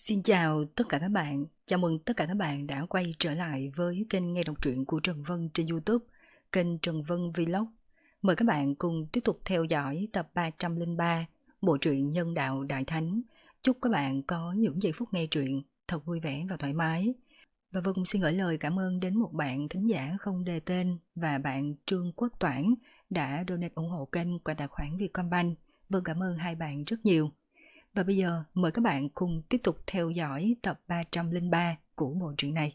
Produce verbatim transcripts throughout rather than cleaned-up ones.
Xin chào tất cả các bạn, chào mừng tất cả các bạn đã quay trở lại với kênh nghe đọc truyện của Trần Vân trên YouTube, kênh Trần Vân Vlog. Mời các bạn cùng tiếp tục theo dõi tập ba trăm lẻ ba, bộ truyện Nhân Đạo Đại Thánh. Chúc các bạn có những giây phút nghe truyện thật vui vẻ và thoải mái. Và Vân cũng xin gửi lời cảm ơn đến một bạn thính giả không đề tên và bạn Trương Quốc Toản đã donate ủng hộ kênh qua tài khoản Vietcombank. Vân cảm ơn hai bạn rất nhiều. Và bây giờ mời các bạn cùng tiếp tục theo dõi tập ba trăm lẻ ba của bộ truyện này.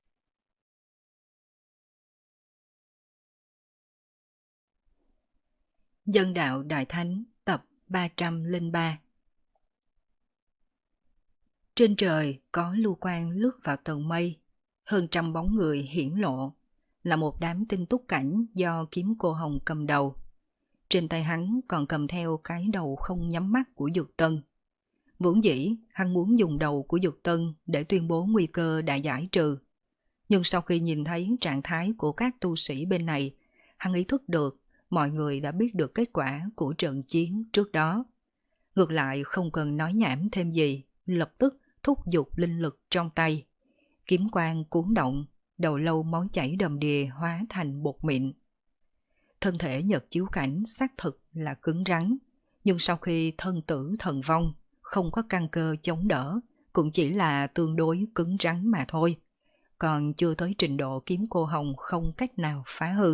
Nhân Đạo Đại Thánh tập ba trăm lẻ ba. Trên trời có lưu quang lướt vào tầng mây, hơn trăm bóng người hiển lộ, là một đám tinh túc cảnh do Kiếm Cô Hồng cầm đầu. Trên tay hắn còn cầm theo cái đầu không nhắm mắt của Dược Tân. Vốn dĩ, hắn muốn dùng đầu của Dược Tân để tuyên bố nguy cơ đã giải trừ. Nhưng sau khi nhìn thấy trạng thái của các tu sĩ bên này, hắn ý thức được mọi người đã biết được kết quả của trận chiến trước đó. Ngược lại không cần nói nhảm thêm gì, lập tức thúc giục linh lực trong tay. Kiếm quang cuốn động, đầu lâu máu chảy đầm đìa hóa thành bột mịn. Thân thể Nhật Chiếu Cảnh xác thực là cứng rắn, nhưng sau khi thân tử thần vong, không có căn cơ chống đỡ, cũng chỉ là tương đối cứng rắn mà thôi, còn chưa tới trình độ Kiếm Cô Hồng không cách nào phá hư.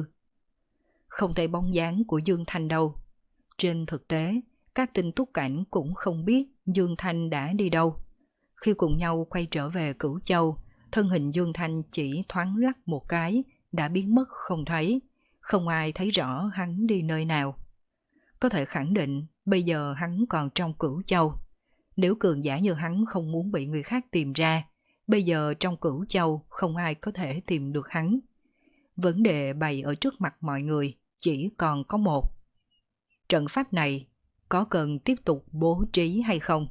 Không thấy bóng dáng của Dương Thanh đâu. Trên thực tế, các tinh túc cảnh cũng không biết Dương Thanh đã đi đâu. Khi cùng nhau quay trở về Cửu Châu, thân hình Dương Thanh chỉ thoáng lắc một cái, đã biến mất không thấy, không ai thấy rõ hắn đi nơi nào. Có thể khẳng định bây giờ hắn còn trong Cửu Châu. Nếu cường giả như hắn không muốn bị người khác tìm ra, bây giờ trong Cửu Châu không ai có thể tìm được hắn. Vấn đề bày ở trước mặt mọi người chỉ còn có một. Trận pháp này có cần tiếp tục bố trí hay không?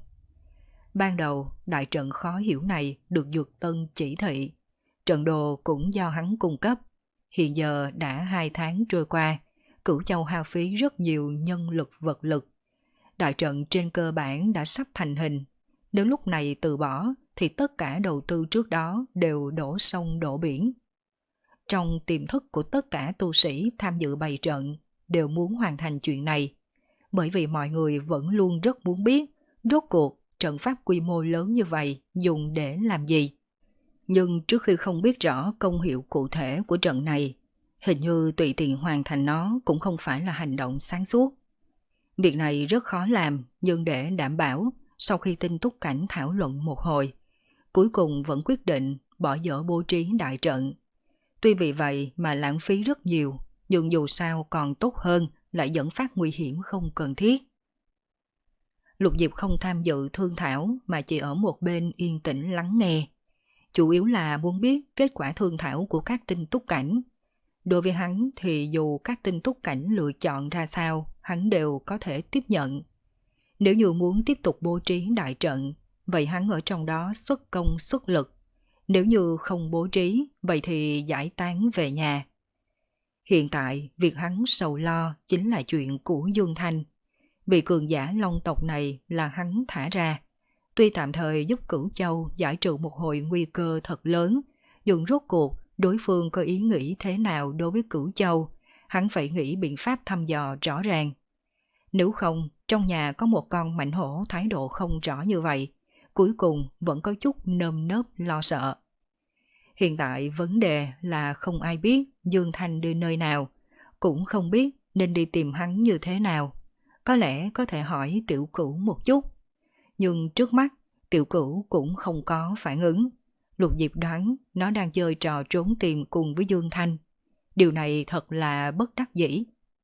Ban đầu, đại trận khó hiểu này được Dược Tân chỉ thị. Trận đồ cũng do hắn cung cấp. Hiện giờ đã hai tháng trôi qua, Cửu Châu hao phí rất nhiều nhân lực vật lực. Đại trận trên cơ bản đã sắp thành hình. Nếu lúc này từ bỏ thì tất cả đầu tư trước đó đều đổ sông đổ biển. Trong tiềm thức của tất cả tu sĩ tham dự bày trận đều muốn hoàn thành chuyện này, bởi vì mọi người vẫn luôn rất muốn biết rốt cuộc trận pháp quy mô lớn như vậy dùng để làm gì. Nhưng trước khi không biết rõ công hiệu cụ thể của trận này, hình như tùy tiện hoàn thành nó cũng không phải là hành động sáng suốt. Việc này rất khó làm, nhưng để đảm bảo, sau khi tinh túc cảnh thảo luận một hồi, cuối cùng vẫn quyết định bỏ dở bố trí đại trận. Tuy vì vậy mà lãng phí rất nhiều, nhưng dù sao còn tốt hơn lại dẫn phát nguy hiểm không cần thiết. Lục Diệp không tham dự thương thảo mà chỉ ở một bên yên tĩnh lắng nghe. Chủ yếu là muốn biết kết quả thương thảo của các tinh túc cảnh. Đối với hắn thì dù các tinh túc cảnh lựa chọn ra sao, hắn đều có thể tiếp nhận. Nếu như muốn tiếp tục bố trí đại trận, vậy hắn ở trong đó xuất công xuất lực. Nếu như không bố trí, vậy thì giải tán về nhà. Hiện tại, việc hắn sầu lo chính là chuyện của Dương Thanh. Vị cường giả Long tộc này là hắn thả ra. Tuy tạm thời giúp Cửu Châu giải trừ một hồi nguy cơ thật lớn, nhưng rốt cuộc đối phương có ý nghĩ thế nào đối với Cửu Châu, hắn phải nghĩ biện pháp thăm dò rõ ràng. Nếu không, trong nhà có một con mãnh hổ thái độ không rõ như vậy, cuối cùng vẫn có chút nơm nớp lo sợ. Hiện tại vấn đề là không ai biết Dương Thanh đi nơi nào, cũng không biết nên đi tìm hắn như thế nào. Có lẽ có thể hỏi Tiểu Cửu một chút. Nhưng trước mắt, Tiểu Cửu cũng không có phản ứng. Lục Diệp đoán nó đang chơi trò trốn tìm cùng với Dương Thanh. Điều này thật là bất đắc dĩ.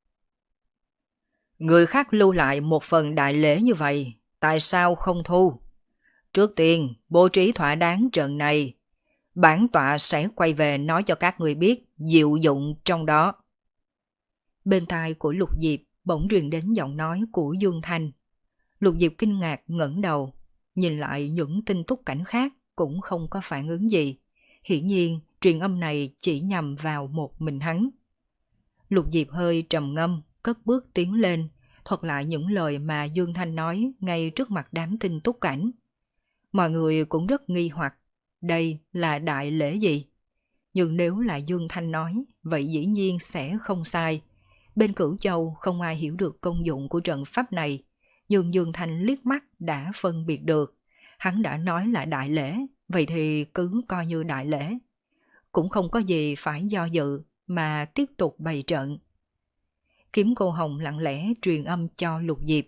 Người khác lưu lại một phần đại lễ như vậy, tại sao không thu? Trước tiên, bố trí thỏa đáng trận này. Bản tọa sẽ quay về nói cho các người biết diệu dụng trong đó. Bên tai của Lục Diệp bỗng truyền đến giọng nói của Dương Thanh. Lục Diệp kinh ngạc ngẩng đầu, nhìn lại những tinh túc cảnh khác cũng không có phản ứng gì. Hiển nhiên, truyền âm này chỉ nhằm vào một mình hắn. Lục Diệp hơi trầm ngâm, cất bước tiến lên, thuật lại những lời mà Dương Thanh nói ngay trước mặt đám tinh túc cảnh. Mọi người cũng rất nghi hoặc, đây là đại lễ gì? Nhưng nếu là Dương Thanh nói, vậy dĩ nhiên sẽ không sai. Bên Cửu Châu không ai hiểu được công dụng của trận pháp này, nhưng Dương Thanh liếc mắt đã phân biệt được. Hắn đã nói là đại lễ, vậy thì cứ coi như đại lễ. Cũng không có gì phải do dự, mà tiếp tục bày trận. Kiếm Cô Hồng lặng lẽ truyền âm cho Lục Diệp.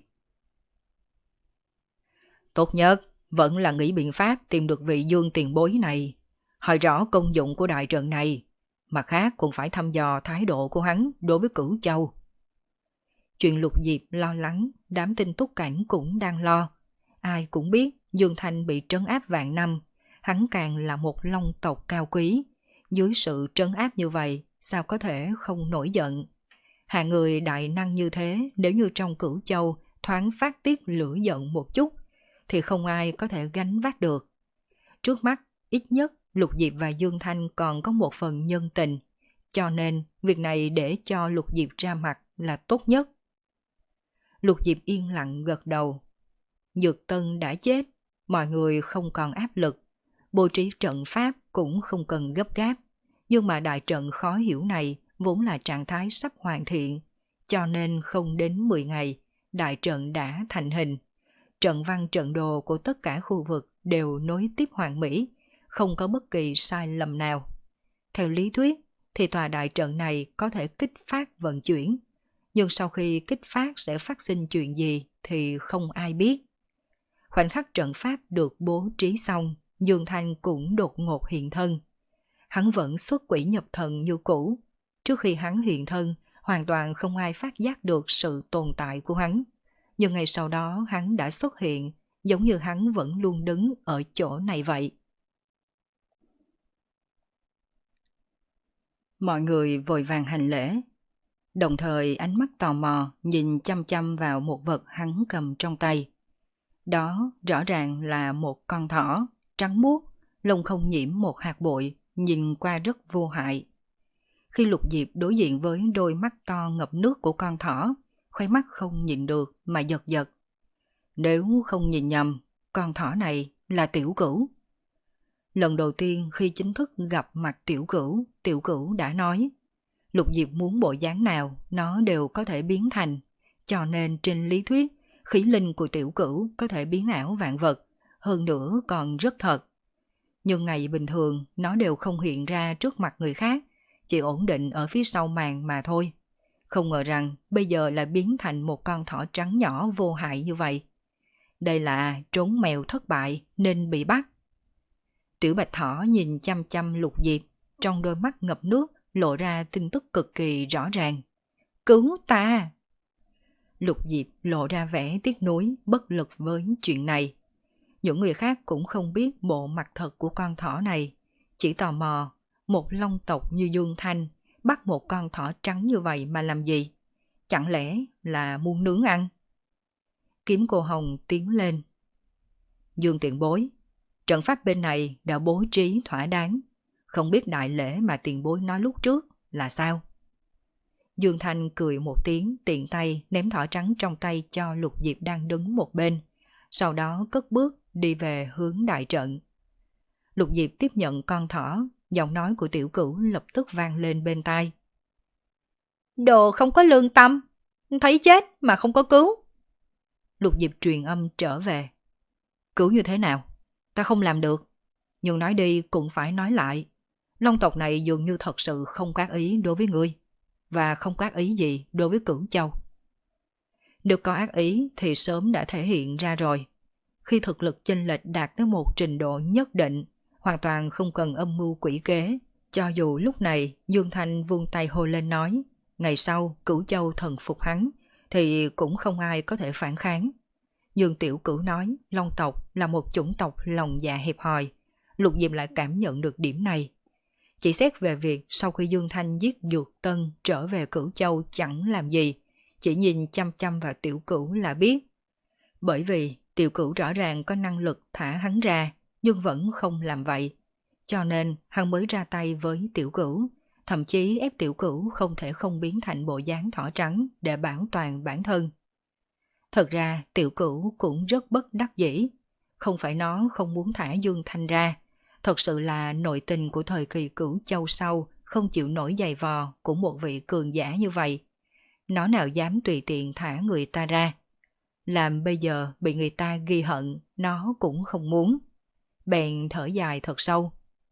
Tốt nhất vẫn là nghĩ biện pháp tìm được vị Dương tiền bối này, hỏi rõ công dụng của đại trận này, mặt khác cũng phải thăm dò thái độ của hắn đối với Cửu Châu. Chuyện Lục Diệp lo lắng, đám tinh túc cảnh cũng đang lo. Ai cũng biết Dương Thanh bị trấn áp vạn năm, hắn càng là một long tộc cao quý. Dưới sự trấn áp như vậy, sao có thể không nổi giận? Hạng người đại năng như thế, nếu như trong Cửu Châu thoáng phát tiết lửa giận một chút, thì không ai có thể gánh vác được. Trước mắt, ít nhất Lục Diệp và Dương Thanh còn có một phần nhân tình, cho nên việc này để cho Lục Diệp ra mặt là tốt nhất. Lục Diệp yên lặng gật đầu. Dược Tân đã chết, mọi người không còn áp lực, bố trí trận pháp cũng không cần gấp gáp, nhưng mà đại trận khó hiểu này vốn là trạng thái sắp hoàn thiện, cho nên không đến mười ngày, đại trận đã thành hình. Trận văn trận đồ của tất cả khu vực đều nối tiếp hoàn mỹ, không có bất kỳ sai lầm nào. Theo lý thuyết thì tòa đại trận này có thể kích phát vận chuyển, nhưng sau khi kích phát sẽ phát sinh chuyện gì thì không ai biết. Khoảnh khắc trận pháp được bố trí xong, Dương Thanh cũng đột ngột hiện thân. Hắn vẫn xuất quỷ nhập thần như cũ. Trước khi hắn hiện thân, hoàn toàn không ai phát giác được sự tồn tại của hắn. Nhưng ngày sau đó hắn đã xuất hiện, giống như hắn vẫn luôn đứng ở chỗ này vậy. Mọi người vội vàng hành lễ, đồng thời ánh mắt tò mò nhìn chăm chăm vào một vật hắn cầm trong tay. Đó rõ ràng là một con thỏ, trắng muốt, lông không nhiễm một hạt bụi, nhìn qua rất vô hại. Khi Lục Diệp đối diện với đôi mắt to ngập nước của con thỏ, khóe mắt không nhìn được mà giật giật. Nếu không nhìn nhầm, con thỏ này là Tiểu Cửu. Lần đầu tiên khi chính thức gặp mặt Tiểu Cửu, Tiểu Cửu đã nói, Lục Diệp muốn bộ dáng nào nó đều có thể biến thành, cho nên trên lý thuyết, khí linh của Tiểu Cửu có thể biến ảo vạn vật, hơn nữa còn rất thật. Nhưng ngày bình thường nó đều không hiện ra trước mặt người khác, chỉ ổn định ở phía sau màn mà thôi. Không ngờ rằng bây giờ lại biến thành một con thỏ trắng nhỏ vô hại như vậy. Đây là trốn mèo thất bại nên bị bắt. Tiểu Bạch Thỏ nhìn chăm chăm Lục Diệp, trong đôi mắt ngập nước lộ ra tin tức cực kỳ rõ ràng. Cứu ta! Lục Diệp lộ ra vẻ tiếc nuối, bất lực với chuyện này. Những người khác cũng không biết bộ mặt thật của con thỏ này, chỉ tò mò, một long tộc như Dương Thanh bắt một con thỏ trắng như vậy mà làm gì? Chẳng lẽ là muốn nướng ăn? Kiếm Cô Hồng tiến lên. Dương tiền bối, trận pháp bên này đã bố trí thỏa đáng, không biết đại lễ mà tiền bối nói lúc trước là sao? Dương Thanh cười một tiếng, tiện tay ném thỏ trắng trong tay cho Lục Diệp đang đứng một bên, sau đó cất bước đi về hướng đại trận. Lục Diệp tiếp nhận con thỏ, giọng nói của Tiểu Cửu lập tức vang lên bên tai. Đồ không có lương tâm, thấy chết mà không có cứu. Lục Diệp truyền âm trở về. Cứu như thế nào? Ta không làm được. Nhưng nói đi cũng phải nói lại. Long tộc này dường như thật sự không có ác ý đối với ngươi, và không có ác ý gì đối với Cửu Châu. Nếu có ác ý thì sớm đã thể hiện ra rồi. Khi thực lực chênh lệch đạt tới một trình độ nhất định, hoàn toàn không cần âm mưu quỷ kế. Cho dù lúc này Dương Thanh vung tay hô lên nói, ngày sau Cửu Châu thần phục hắn, thì cũng không ai có thể phản kháng. Nhưng Tiểu Cửu nói Long tộc là một chủng tộc lòng dạ hẹp hòi. Lục Diệp lại cảm nhận được điểm này. Chỉ xét về việc sau khi Dương Thanh giết Dược Tân trở về Cửu Châu chẳng làm gì, chỉ nhìn chăm chăm vào Tiểu Cửu là biết. Bởi vì Tiểu Cửu rõ ràng có năng lực thả hắn ra, nhưng vẫn không làm vậy. Cho nên hắn mới ra tay với Tiểu Cửu, thậm chí ép Tiểu Cửu không thể không biến thành bộ dáng thỏ trắng để bảo toàn bản thân. Thật ra Tiểu Cửu cũng rất bất đắc dĩ. không phải nó không muốn thả Dương Thanh ra. Thật sự là nội tình của thời kỳ Cửu Châu sau không chịu nổi giày vò của một vị cường giả như vậy. Nó nào dám tùy tiện thả người ta ra. Làm bây giờ bị người ta ghi hận, nó cũng không muốn. Bèn thở dài thật sâu.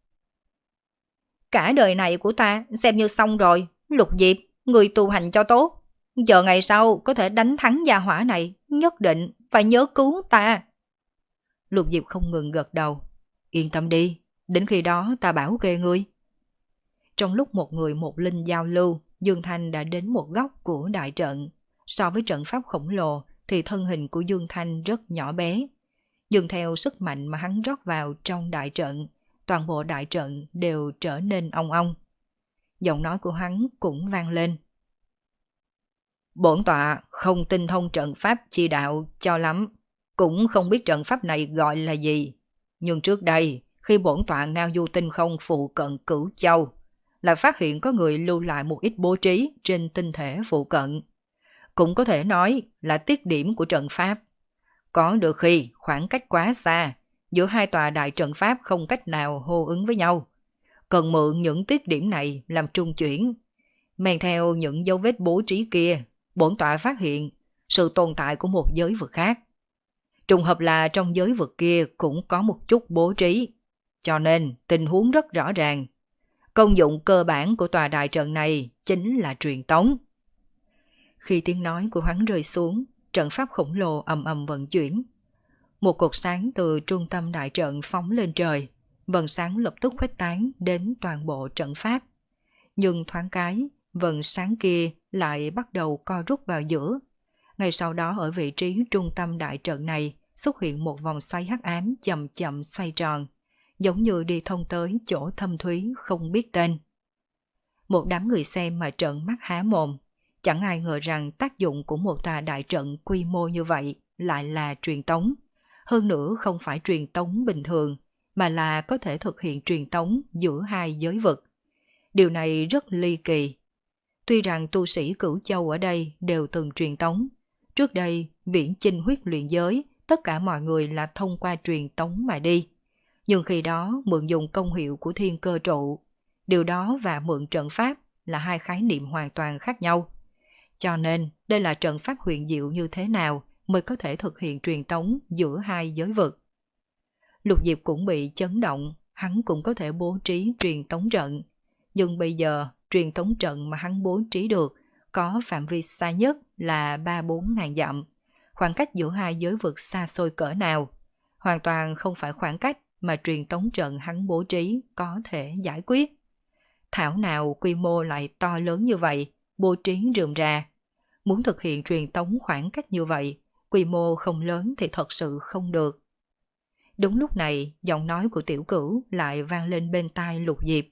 Cả đời này của ta xem như xong rồi, Lục Diệp, người tu hành cho tốt. Chờ ngày sau có thể đánh thắng gia hỏa này, nhất định phải nhớ cứu ta. Lục Diệp không ngừng gật đầu. Yên tâm đi, đến khi đó ta bảo kê ngươi. Trong lúc một người một linh giao lưu, Dương Thanh đã đến một góc của đại trận. So với trận pháp khổng lồ thì thân hình của Dương Thanh rất nhỏ bé. Dừng theo sức mạnh mà hắn rót vào trong đại trận, toàn bộ đại trận đều trở nên ong ong. Giọng nói của hắn cũng vang lên. Bổn tọa không tinh thông trận pháp chi đạo cho lắm, cũng không biết trận pháp này gọi là gì. Nhưng trước đây, khi bổn tọa ngao du tinh không phụ cận Cửu Châu, là phát hiện có người lưu lại một ít bố trí trên tinh thể phụ cận. Cũng có thể nói là tiết điểm của trận pháp. Có được khi khoảng cách quá xa, giữa hai tòa đại trận pháp không cách nào hô ứng với nhau. Cần mượn những tiết điểm này làm trung chuyển. Men theo những dấu vết bố trí kia, bổn tọa phát hiện sự tồn tại của một giới vực khác. Trùng hợp là trong giới vực kia cũng có một chút bố trí. Cho nên tình huống rất rõ ràng. Công dụng cơ bản của tòa đại trận này chính là truyền tống. Khi tiếng nói của hắn rơi xuống, trận pháp khổng lồ ầm ầm vận chuyển. Một cột sáng từ trung tâm đại trận phóng lên trời, vầng sáng lập tức khuếch tán đến toàn bộ trận pháp. Nhưng thoáng cái, vầng sáng kia lại bắt đầu co rút vào giữa. Ngay sau đó ở vị trí trung tâm đại trận này xuất hiện một vòng xoay hắc ám chậm chậm xoay tròn, giống như đi thông tới chỗ thâm thúy không biết tên. Một đám người xem mà trợn mắt há mồm. Chẳng ai ngờ rằng tác dụng của một tòa đại trận quy mô như vậy lại là truyền tống. Hơn nữa không phải truyền tống bình thường, mà là có thể thực hiện truyền tống giữa hai giới vực. Điều này rất ly kỳ. Tuy rằng tu sĩ Cửu Châu ở đây đều từng truyền tống. Trước đây, viễn chinh huyết luyện giới, tất cả mọi người là thông qua truyền tống mà đi. Nhưng khi đó mượn dùng công hiệu của thiên cơ trụ. Điều đó và mượn trận pháp là hai khái niệm hoàn toàn khác nhau. Cho nên, đây là trận pháp huyền diệu như thế nào mới có thể thực hiện truyền tống giữa hai giới vực. Lục Diệp cũng bị chấn động, hắn cũng có thể bố trí truyền tống trận. Nhưng bây giờ, truyền tống trận mà hắn bố trí được có phạm vi xa nhất là ba bốn ngàn dặm. Khoảng cách giữa hai giới vực xa xôi cỡ nào, hoàn toàn không phải khoảng cách mà truyền tống trận hắn bố trí có thể giải quyết. Thảo nào quy mô lại to lớn như vậy, bố trí rườm rà. Muốn thực hiện truyền tống khoảng cách như vậy, quy mô không lớn thì thật sự không được. Đúng lúc này, giọng nói của Tiểu Cửu lại vang lên bên tai Lục Diệp.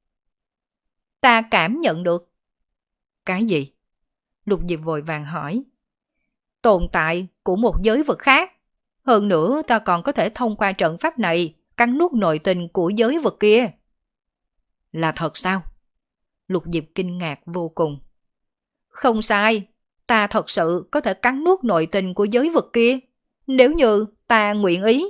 Ta cảm nhận được. Cái gì? Lục Diệp vội vàng hỏi. Tồn tại của một giới vực khác. Hơn nữa ta còn có thể thông qua trận pháp này cắn nuốt nội tình của giới vực kia. Là thật sao? Lục Diệp kinh ngạc vô cùng. Không sai, ta thật sự có thể cắn nuốt nội tình của giới vực kia, nếu như ta nguyện ý.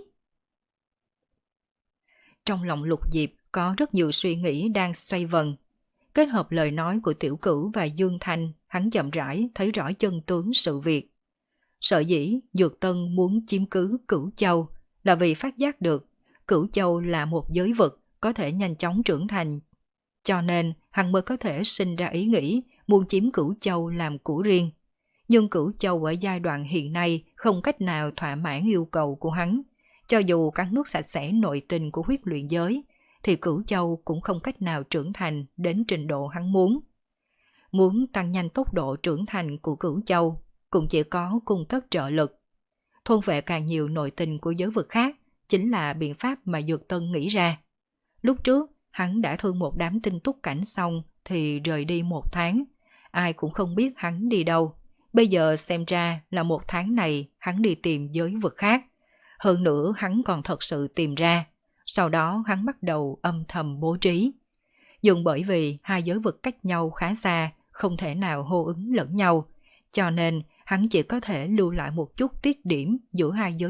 Trong lòng Lục Diệp có rất nhiều suy nghĩ đang xoay vần. Kết hợp lời nói của Tiểu Cửu và Dương Thanh, hắn chậm rãi thấy rõ chân tướng sự việc. Sở dĩ Dược Tân muốn chiếm cứ Cửu Châu là vì phát giác được Cửu Châu là một giới vực có thể nhanh chóng trưởng thành. Cho nên hắn mới có thể sinh ra ý nghĩ muốn chiếm Cửu Châu làm của riêng. Nhưng Cửu Châu ở giai đoạn hiện nay không cách nào thỏa mãn yêu cầu của hắn. Cho dù cắn nuốt sạch sẽ nội tình của huyết luyện giới, thì Cửu Châu cũng không cách nào trưởng thành đến trình độ hắn muốn. Muốn tăng nhanh tốc độ trưởng thành của Cửu Châu, cũng chỉ có cung cấp trợ lực. Thôn vệ càng nhiều nội tình của giới vực khác chính là biện pháp mà Dược Tân nghĩ ra. Lúc trước, hắn đã thương một đám tinh túc cảnh xong thì rời đi một tháng. Ai cũng không biết hắn đi đâu. Bây giờ xem ra là một tháng này hắn đi tìm giới vực khác. Hơn nữa hắn còn thật sự tìm ra. Sau đó hắn bắt đầu âm thầm bố trí. Nhưng bởi vì hai giới vực cách nhau khá xa, không thể nào hô ứng lẫn nhau. Cho nên hắn chỉ có thể lưu lại một chút tiết điểm giữa hai giới vực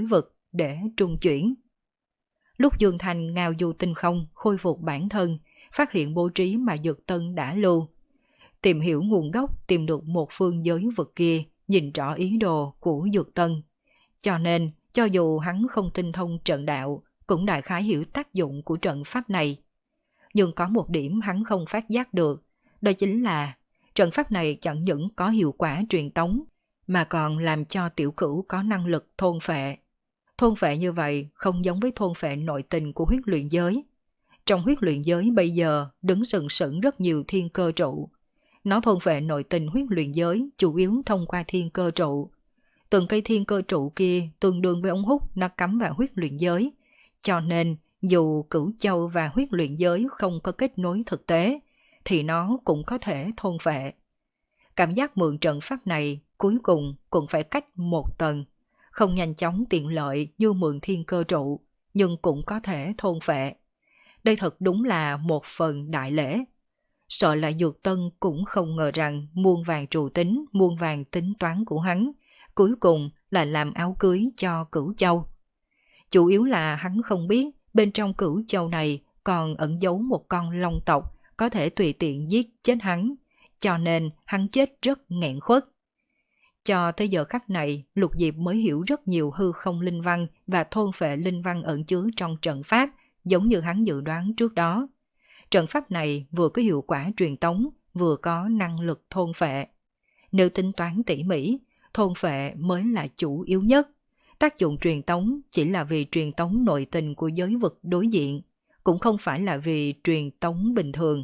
để trung chuyển. Lúc Dương Thành ngao du tinh không khôi phục bản thân, phát hiện bố trí mà Dược Tân đã lưu, tìm hiểu nguồn gốc, tìm được một phương giới vực kia, nhìn rõ ý đồ của Dược Tân. Cho nên, cho dù hắn không tinh thông trận đạo, cũng đại khái hiểu tác dụng của trận pháp này. Nhưng có một điểm hắn không phát giác được, đó chính là trận pháp này chẳng những có hiệu quả truyền tống, mà còn làm cho tiểu cửu có năng lực thôn phệ. Thôn phệ như vậy không giống với thôn phệ nội tình của huyết luyện giới. Trong huyết luyện giới bây giờ đứng sừng sững rất nhiều thiên cơ trụ. Nó thôn phệ nội tình huyết luyện giới chủ yếu thông qua thiên cơ trụ. Từng cây thiên cơ trụ kia tương đương với ống hút nó cắm vào huyết luyện giới. Cho nên dù Cửu Châu và huyết luyện giới không có kết nối thực tế, thì nó cũng có thể thôn phệ. Cảm giác mượn trận pháp này cuối cùng cũng phải cách một tầng, không nhanh chóng tiện lợi như mượn thiên cơ trụ, nhưng cũng có thể thôn phệ. Đây thật đúng là một phần đại lễ. Sợ là Dược Tân cũng không ngờ rằng muôn vàng trù tính, muôn vàng tính toán của hắn, cuối cùng là làm áo cưới cho Cửu Châu. Chủ yếu là hắn không biết bên trong Cửu Châu này còn ẩn giấu một con long tộc có thể tùy tiện giết chết hắn, cho nên hắn chết rất nghẹn khuất. Cho tới giờ khắc này, Lục Diệp mới hiểu rất nhiều hư không linh văn và thôn phệ linh văn ẩn chứa trong trận pháp, giống như hắn dự đoán trước đó. Trận pháp này vừa có hiệu quả truyền tống, vừa có năng lực thôn phệ. Nếu tính toán tỉ mỉ, thôn phệ mới là chủ yếu nhất. Tác dụng truyền tống chỉ là vì truyền tống nội tình của giới vực đối diện, cũng không phải là vì truyền tống bình thường.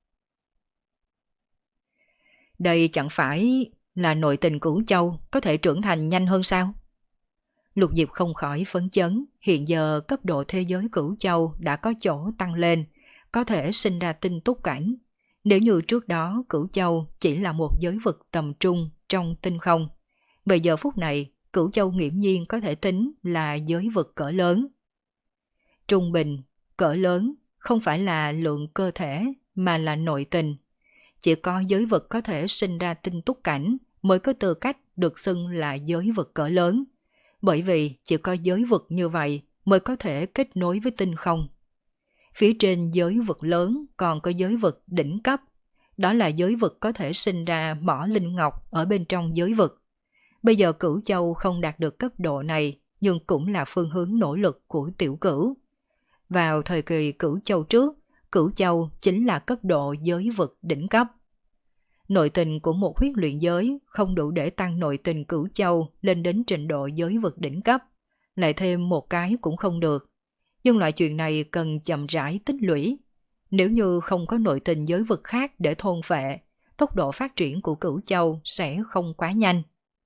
Đây chẳng phải là nội tình Cửu Châu có thể trưởng thành nhanh hơn sao? Lục Diệp không khỏi phấn chấn, hiện giờ cấp độ thế giới Cửu Châu đã có chỗ tăng lên, có thể sinh ra tinh túc cảnh. Nếu như trước đó Cửu Châu chỉ là một giới vực tầm trung trong tinh không, bây giờ phút này Cửu Châu nghiễm nhiên có thể tính là giới vực cỡ lớn. Trung bình, cỡ lớn không phải là lượng cơ thể mà là nội tình. Chỉ có giới vực có thể sinh ra tinh túc cảnh mới có tư cách được xưng là giới vực cỡ lớn. Bởi vì chỉ có giới vực như vậy mới có thể kết nối với tinh không. Phía trên giới vực lớn còn có giới vực đỉnh cấp. Đó là giới vực có thể sinh ra mỏ linh ngọc ở bên trong giới vực. Bây giờ Cửu Châu không đạt được cấp độ này, nhưng cũng là phương hướng nỗ lực của tiểu cửu. Vào thời kỳ Cửu Châu trước, Cửu Châu chính là cấp độ giới vực đỉnh cấp. Nội tình của một huyết luyện giới không đủ để tăng nội tình Cửu Châu lên đến trình độ giới vực đỉnh cấp, lại thêm một cái cũng không được. Nhưng loại chuyện này cần chậm rãi tích lũy. Nếu như không có nội tình giới vực khác để thôn phệ, tốc độ phát triển của Cửu Châu sẽ không quá nhanh.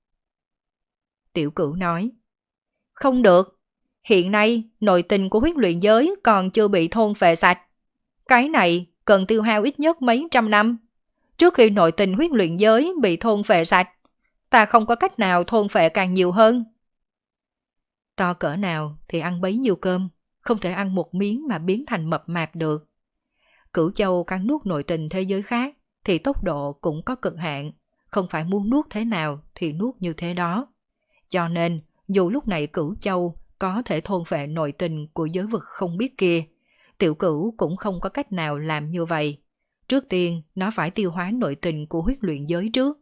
Tiểu Cửu nói, không được, hiện nay nội tình của huyết luyện giới còn chưa bị thôn phệ sạch. Cái này cần tiêu hao ít nhất mấy trăm năm. Trước khi nội tình huyết luyện giới bị thôn phệ sạch, ta không có cách nào thôn phệ càng nhiều hơn. To cỡ nào thì ăn bấy nhiêu cơm, không thể ăn một miếng mà biến thành mập mạp được. Cửu Châu cắn nuốt nội tình thế giới khác thì tốc độ cũng có cực hạn, không phải muốn nuốt thế nào thì nuốt như thế đó. Cho nên, dù lúc này Cửu Châu có thể thôn phệ nội tình của giới vực không biết kia, tiểu cửu cũng không có cách nào làm như vậy. Trước tiên, nó phải tiêu hóa nội tình của huyết luyện giới trước.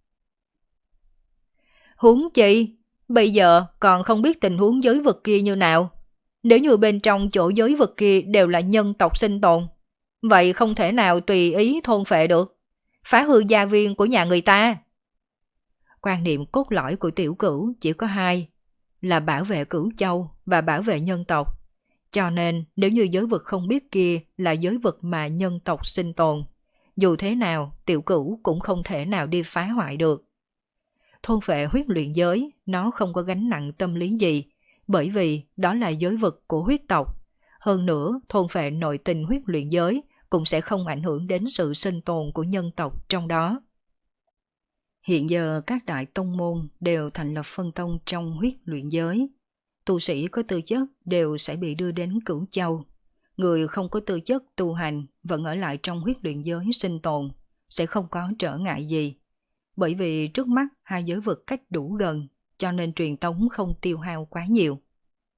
Huống chi, bây giờ còn không biết tình huống giới vực kia như nào. Nếu như bên trong chỗ giới vực kia đều là nhân tộc sinh tồn, vậy không thể nào tùy ý thôn phệ được, phá hư gia viên của nhà người ta. Quan niệm cốt lõi của tiểu cửu chỉ có hai, là bảo vệ Cửu Châu và bảo vệ nhân tộc. Cho nên nếu như giới vực không biết kia là giới vực mà nhân tộc sinh tồn, dù thế nào tiểu cửu cũng không thể nào đi phá hoại được. Thôn phệ huyết luyện giới nó không có gánh nặng tâm lý gì, bởi vì đó là giới vực của huyết tộc. Hơn nữa thôn phệ nội tình huyết luyện giới cũng sẽ không ảnh hưởng đến sự sinh tồn của nhân tộc trong đó. Hiện giờ các đại tông môn đều thành lập phân tông trong huyết luyện giới. Tu sĩ có tư chất đều sẽ bị đưa đến Cửu Châu. Người không có tư chất tu hành vẫn ở lại trong huyết luyện giới sinh tồn, sẽ không có trở ngại gì. Bởi vì trước mắt hai giới vực cách đủ gần, cho nên truyền tống không tiêu hao quá nhiều.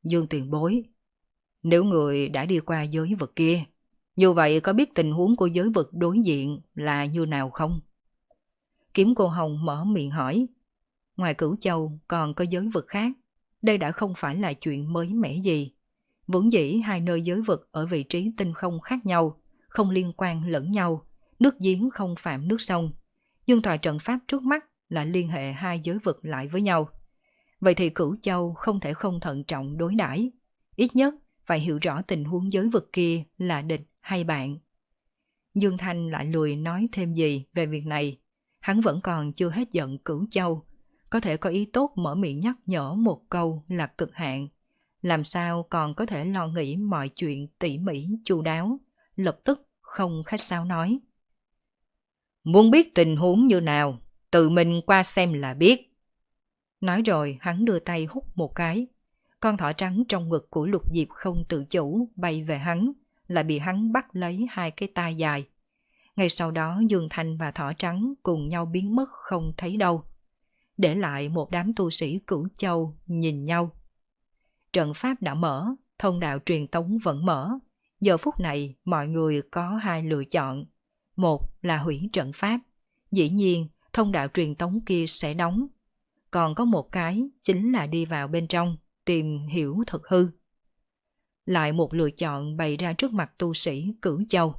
Dương tiền bối, nếu người đã đi qua giới vực kia, như vậy có biết tình huống của giới vực đối diện là như nào không? Kiếm cô hồng mở miệng hỏi. Ngoài Cửu Châu còn có giới vực khác, đây đã không phải là chuyện mới mẻ gì. Vốn dĩ hai nơi giới vực ở vị trí tinh không khác nhau, không liên quan lẫn nhau, nước giếng không phạm nước sông. Nhưng tòa trận pháp trước mắt là liên hệ hai giới vực lại với nhau. Vậy thì Cửu Châu không thể không thận trọng đối đãi, ít nhất phải hiểu rõ tình huống giới vực kia là địch hay bạn. Dương Thanh lại lười nói thêm gì về việc này. Hắn vẫn còn chưa hết giận Cửu Châu, có thể có ý tốt mở miệng nhắc nhở một câu là cực hạn. Làm sao còn có thể lo nghĩ mọi chuyện tỉ mỉ chu đáo, lập tức không khách sáo nói. Muốn biết tình huống như nào, tự mình qua xem là biết. Nói rồi hắn đưa tay hút một cái. Con thỏ trắng trong ngực của Lục Diệp không tự chủ bay về hắn, lại bị hắn bắt lấy hai cái tai dài. Ngay sau đó Dương Thanh và thỏ trắng cùng nhau biến mất không thấy đâu. Để lại một đám tu sĩ Cửu Châu nhìn nhau. Trận pháp đã mở, thông đạo truyền tống vẫn mở. Giờ phút này mọi người có hai lựa chọn. Một là hủy trận pháp. Dĩ nhiên thông đạo truyền tống kia sẽ đóng. Còn có một cái chính là đi vào bên trong, tìm hiểu thật hư. Lại một lựa chọn bày ra trước mặt tu sĩ Cửu Châu.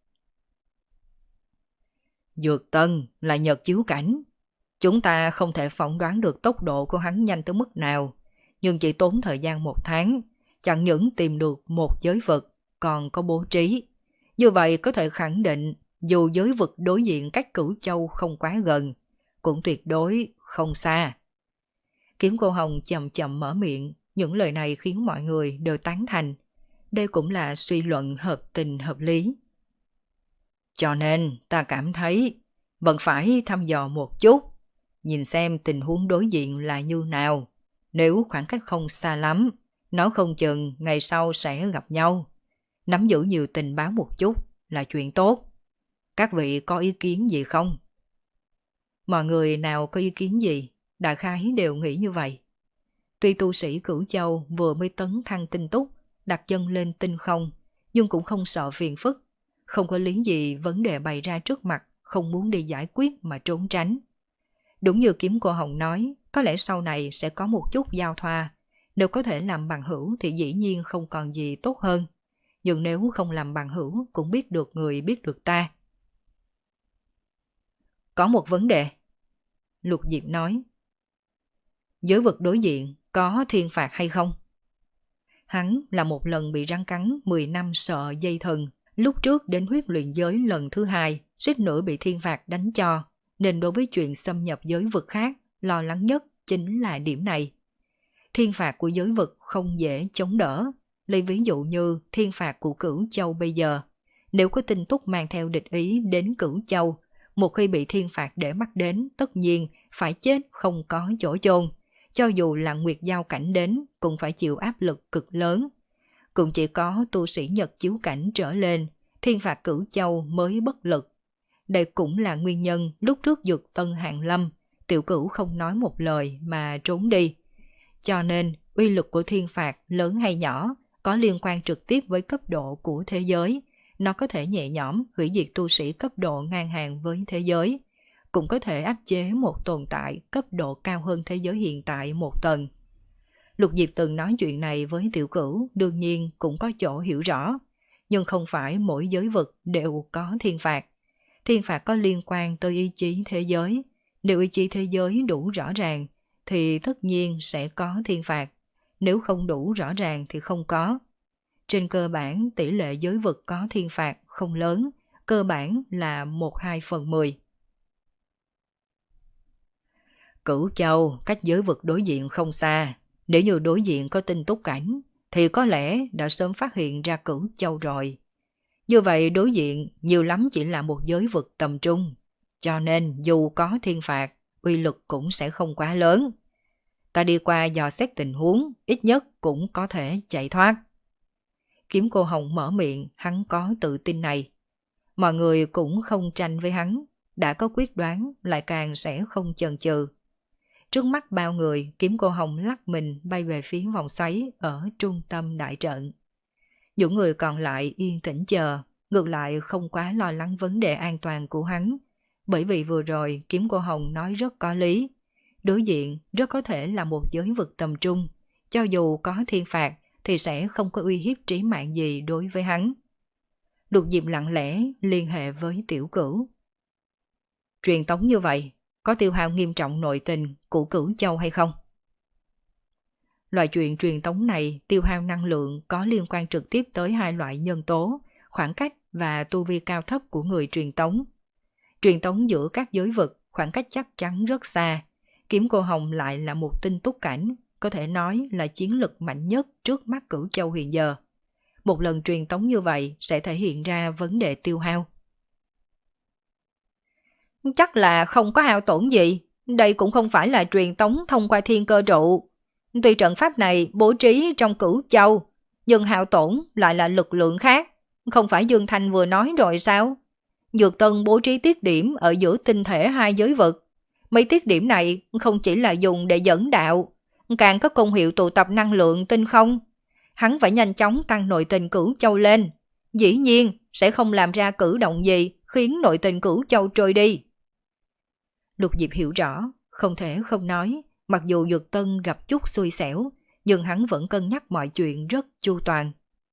Dược Tân là Nhật chiếu cảnh. Chúng ta không thể phỏng đoán được tốc độ của hắn nhanh tới mức nào, nhưng chỉ tốn thời gian một tháng, chẳng những tìm được một giới vực, còn có bố trí. Như vậy có thể khẳng định, dù giới vực đối diện cách Cửu Châu không quá gần, cũng tuyệt đối không xa. Kiếm cô hồng chậm chậm mở miệng, những lời này khiến mọi người đều tán thành. Đây cũng là suy luận hợp tình hợp lý. Cho nên ta cảm thấy vẫn phải thăm dò một chút, nhìn xem tình huống đối diện là như nào. Nếu khoảng cách không xa lắm, nói không chừng ngày sau sẽ gặp nhau. Nắm giữ nhiều tình báo một chút là chuyện tốt. Các vị có ý kiến gì không? Mọi người nào có ý kiến gì, đại khái đều nghĩ như vậy. Tuy tu sĩ Cửu Châu vừa mới tấn thăng tinh túc, đặt chân lên tinh không, nhưng cũng không sợ phiền phức. Không có lý gì vấn đề bày ra trước mặt, không muốn đi giải quyết mà trốn tránh. Đúng như Kiếm Cô Hồng nói, có lẽ sau này sẽ có một chút giao thoa. Nếu có thể làm bằng hữu thì dĩ nhiên không còn gì tốt hơn. Nhưng nếu không làm bằng hữu cũng biết được người biết được ta. Có một vấn đề. Lục Diệp nói. Giới vực đối diện có thiên phạt hay không? Hắn là một lần bị rắn cắn mười năm sợ dây thần. Lúc trước đến huyết luyện giới lần thứ hai, suýt nữa bị thiên phạt đánh cho. Nên đối với chuyện xâm nhập giới vực khác, lo lắng nhất chính là điểm này. Thiên phạt của giới vực không dễ chống đỡ. Lấy ví dụ như thiên phạt của Cửu Châu bây giờ. Nếu có tinh túc mang theo địch ý đến Cửu Châu, một khi bị thiên phạt để mắt đến, tất nhiên phải chết không có chỗ chôn. Cho dù là Nguyệt Giao cảnh đến, cũng phải chịu áp lực cực lớn. Cũng chỉ có tu sĩ Nhật chiếu cảnh trở lên, thiên phạt Cửu Châu mới bất lực. Đây cũng là nguyên nhân lúc trước Dược Tân hàng lâm, Tiểu Cửu không nói một lời mà trốn đi. Cho nên, uy lực của thiên phạt lớn hay nhỏ có liên quan trực tiếp với cấp độ của thế giới. Nó có thể nhẹ nhõm hủy diệt tu sĩ cấp độ ngang hàng với thế giới, cũng có thể áp chế một tồn tại cấp độ cao hơn thế giới hiện tại một tầng. Lục Diệp từng nói chuyện này với Tiểu Cửu, đương nhiên cũng có chỗ hiểu rõ, nhưng không phải mỗi giới vực đều có thiên phạt. Thiên phạt có liên quan tới ý chí thế giới. Nếu ý chí thế giới đủ rõ ràng, thì tất nhiên sẽ có thiên phạt. Nếu không đủ rõ ràng thì không có. Trên cơ bản, tỷ lệ giới vực có thiên phạt không lớn, cơ bản là một hai phần mười. Cửu Châu cách giới vực đối diện không xa. Nếu như đối diện có tinh túc cảnh, thì có lẽ đã sớm phát hiện ra Cửu Châu rồi. Như vậy đối diện nhiều lắm chỉ là một giới vực tầm trung. Cho nên dù có thiên phạt, uy lực cũng sẽ không quá lớn. Ta đi qua dò xét tình huống, ít nhất cũng có thể chạy thoát. Kiếm Cô Hồng mở miệng, hắn có tự tin này. Mọi người cũng không tranh với hắn, đã có quyết đoán lại càng sẽ không chần chừ. Trước mắt bao người, kiếm cô hồng lắc mình bay về phía vòng xoáy ở trung tâm đại trận. Những người còn lại yên tĩnh chờ, ngược lại không quá lo lắng vấn đề an toàn của hắn, bởi vì vừa rồi kiếm cô hồng nói rất có lý. Đối diện rất có thể là một giới vực tầm trung, cho dù có thiên phạt thì sẽ không có uy hiếp trí mạng gì đối với hắn. Lục Diệp lặng lẽ liên hệ với Tiểu Cửu. Truyền tống như vậy, có tiêu hao nghiêm trọng nội tình của Cửu Châu hay không? Loại chuyện truyền tống này tiêu hao năng lượng có liên quan trực tiếp tới hai loại nhân tố, khoảng cách và tu vi cao thấp của người truyền tống. Truyền tống giữa các giới vực, khoảng cách chắc chắn rất xa. Kiếm cô hồng lại là một tinh túc cảnh, có thể nói là chiến lực mạnh nhất trước mắt Cửu Châu hiện giờ. Một lần truyền tống như vậy sẽ thể hiện ra vấn đề tiêu hao. Chắc là không có hao tổn gì, đây cũng không phải là truyền tống thông qua thiên cơ trụ. Tuy trận pháp này bố trí trong Cửu Châu, nhưng hao tổn lại là lực lượng khác, không phải Dương Thanh vừa nói rồi sao? Dược Tân bố trí tiết điểm ở giữa tinh thể hai giới vực. Mấy tiết điểm này không chỉ là dùng để dẫn đạo, càng có công hiệu tụ tập năng lượng tinh không. Hắn phải nhanh chóng tăng nội tình Cửu Châu lên. Dĩ nhiên sẽ không làm ra cử động gì khiến nội tình Cửu Châu trôi đi. Lục Diệp hiểu rõ, không thể không nói, mặc dù Dược Tân gặp chút xui xẻo, nhưng hắn vẫn cân nhắc mọi chuyện rất chu toàn.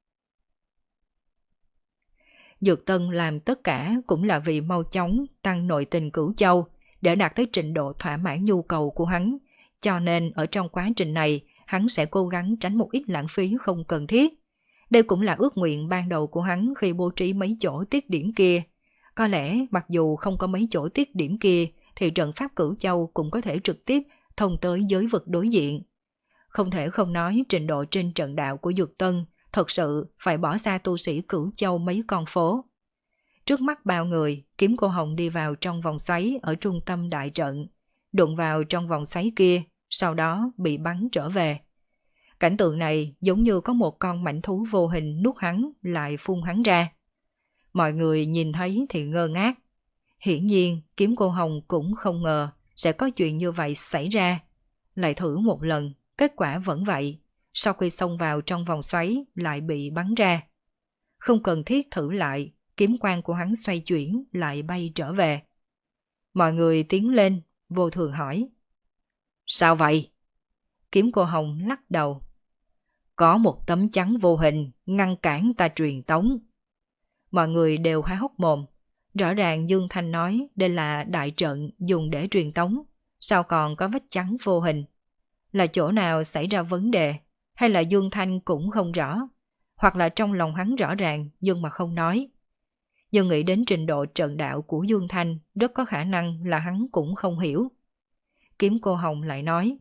Dược Tân làm tất cả cũng là vì mau chóng tăng nội tình Cửu Châu để đạt tới trình độ thỏa mãn nhu cầu của hắn, cho nên ở trong quá trình này hắn sẽ cố gắng tránh một ít lãng phí không cần thiết. Đây cũng là ước nguyện ban đầu của hắn khi bố trí mấy chỗ tiết điểm kia. Có lẽ mặc dù không có mấy chỗ tiết điểm kia thì trận pháp Cửu Châu cũng có thể trực tiếp thông tới giới vực đối diện. Không thể không nói trình độ trên trận đạo của Dược Tân thật sự phải bỏ xa tu sĩ Cửu Châu mấy con phố. Trước mắt bao người, kiếm cô hồng đi vào trong vòng xoáy ở trung tâm đại trận, đụng vào trong vòng xoáy kia, sau đó bị bắn trở về. Cảnh tượng này giống như có một con mãnh thú vô hình nuốt hắn lại phun hắn ra. Mọi người nhìn thấy thì ngơ ngác. Hiển nhiên kiếm cô hồng cũng không ngờ sẽ có chuyện như vậy xảy ra. Lại thử một lần, kết quả vẫn vậy. Sau khi xông vào trong vòng xoáy lại bị bắn ra. Không cần thiết thử lại, kiếm quang của hắn xoay chuyển lại bay trở về. Mọi người tiến lên, vô thường hỏi. Sao vậy? Kiếm cô hồng lắc đầu. Có một tấm chắn vô hình ngăn cản ta truyền tống. Mọi người đều há hốc mồm. Rõ ràng Dương Thanh nói đây là đại trận dùng để truyền tống, sao còn có vách chắn vô hình? Là chỗ nào xảy ra vấn đề, hay là Dương Thanh cũng không rõ, hoặc là trong lòng hắn rõ ràng nhưng mà không nói. Nhưng nghĩ đến trình độ trận đạo của Dương Thanh, rất có khả năng là hắn cũng không hiểu. Kiếm cô hồng lại nói.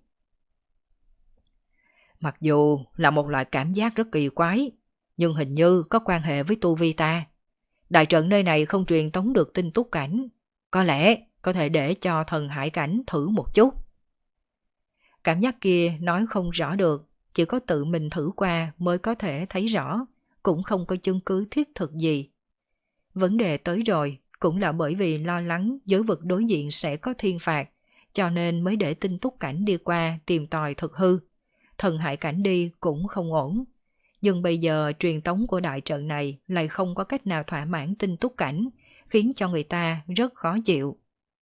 Mặc dù là một loại cảm giác rất kỳ quái, nhưng hình như có quan hệ với tu vi ta. Đại trận nơi này không truyền tống được tinh túc cảnh, có lẽ có thể để cho thần hải cảnh thử một chút. Cảm giác kia nói không rõ được, chỉ có tự mình thử qua mới có thể thấy rõ, cũng không có chứng cứ thiết thực gì. Vấn đề tới rồi cũng là bởi vì lo lắng giới vực đối diện sẽ có thiên phạt, cho nên mới để tinh túc cảnh đi qua tìm tòi thực hư. Thần hải cảnh đi cũng không ổn. Nhưng bây giờ truyền tống của đại trận này lại không có cách nào thỏa mãn tinh túc cảnh, khiến cho người ta rất khó chịu.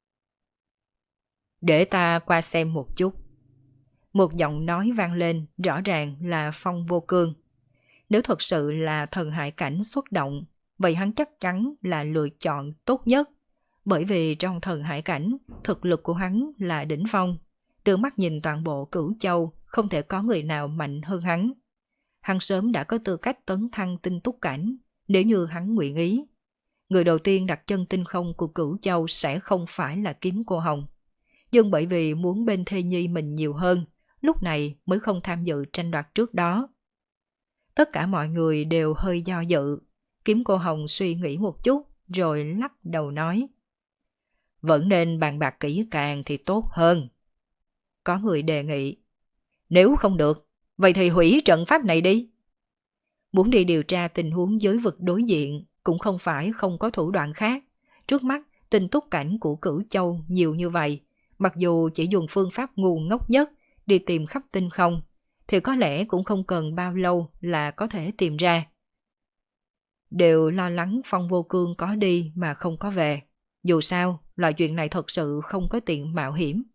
Để ta qua xem một chút. Một giọng nói vang lên, rõ ràng là Phong Vô Cương. Nếu thật sự là thần hải cảnh xuất động, vậy hắn chắc chắn là lựa chọn tốt nhất. Bởi vì trong thần hải cảnh, thực lực của hắn là đỉnh phong. Đưa mắt nhìn toàn bộ Cửu Châu, không thể có người nào mạnh hơn hắn. Hắn sớm đã có tư cách tấn thăng tinh túc cảnh, nếu như hắn nguyện ý. Người đầu tiên đặt chân tinh không của Cửu Châu sẽ không phải là kiếm cô hồng. Nhưng bởi vì muốn bên thê nhi mình nhiều hơn, lúc này mới không tham dự tranh đoạt trước đó. Tất cả mọi người đều hơi do dự. Kiếm cô hồng suy nghĩ một chút, rồi lắc đầu nói. Vẫn nên bàn bạc kỹ càng thì tốt hơn. Có người đề nghị. Nếu không được, vậy thì hủy trận pháp này đi. Muốn đi điều tra tình huống giới vực đối diện cũng không phải không có thủ đoạn khác. Trước mắt, tinh túc cảnh của Cửu Châu nhiều như vậy, Mặc dù chỉ dùng phương pháp ngu ngốc nhất đi tìm khắp tinh không, thì có lẽ cũng không cần bao lâu là có thể tìm ra. Đều lo lắng Phong Vô Cương có đi mà không có về. Dù sao, loại chuyện này thật sự không có tiện mạo hiểm.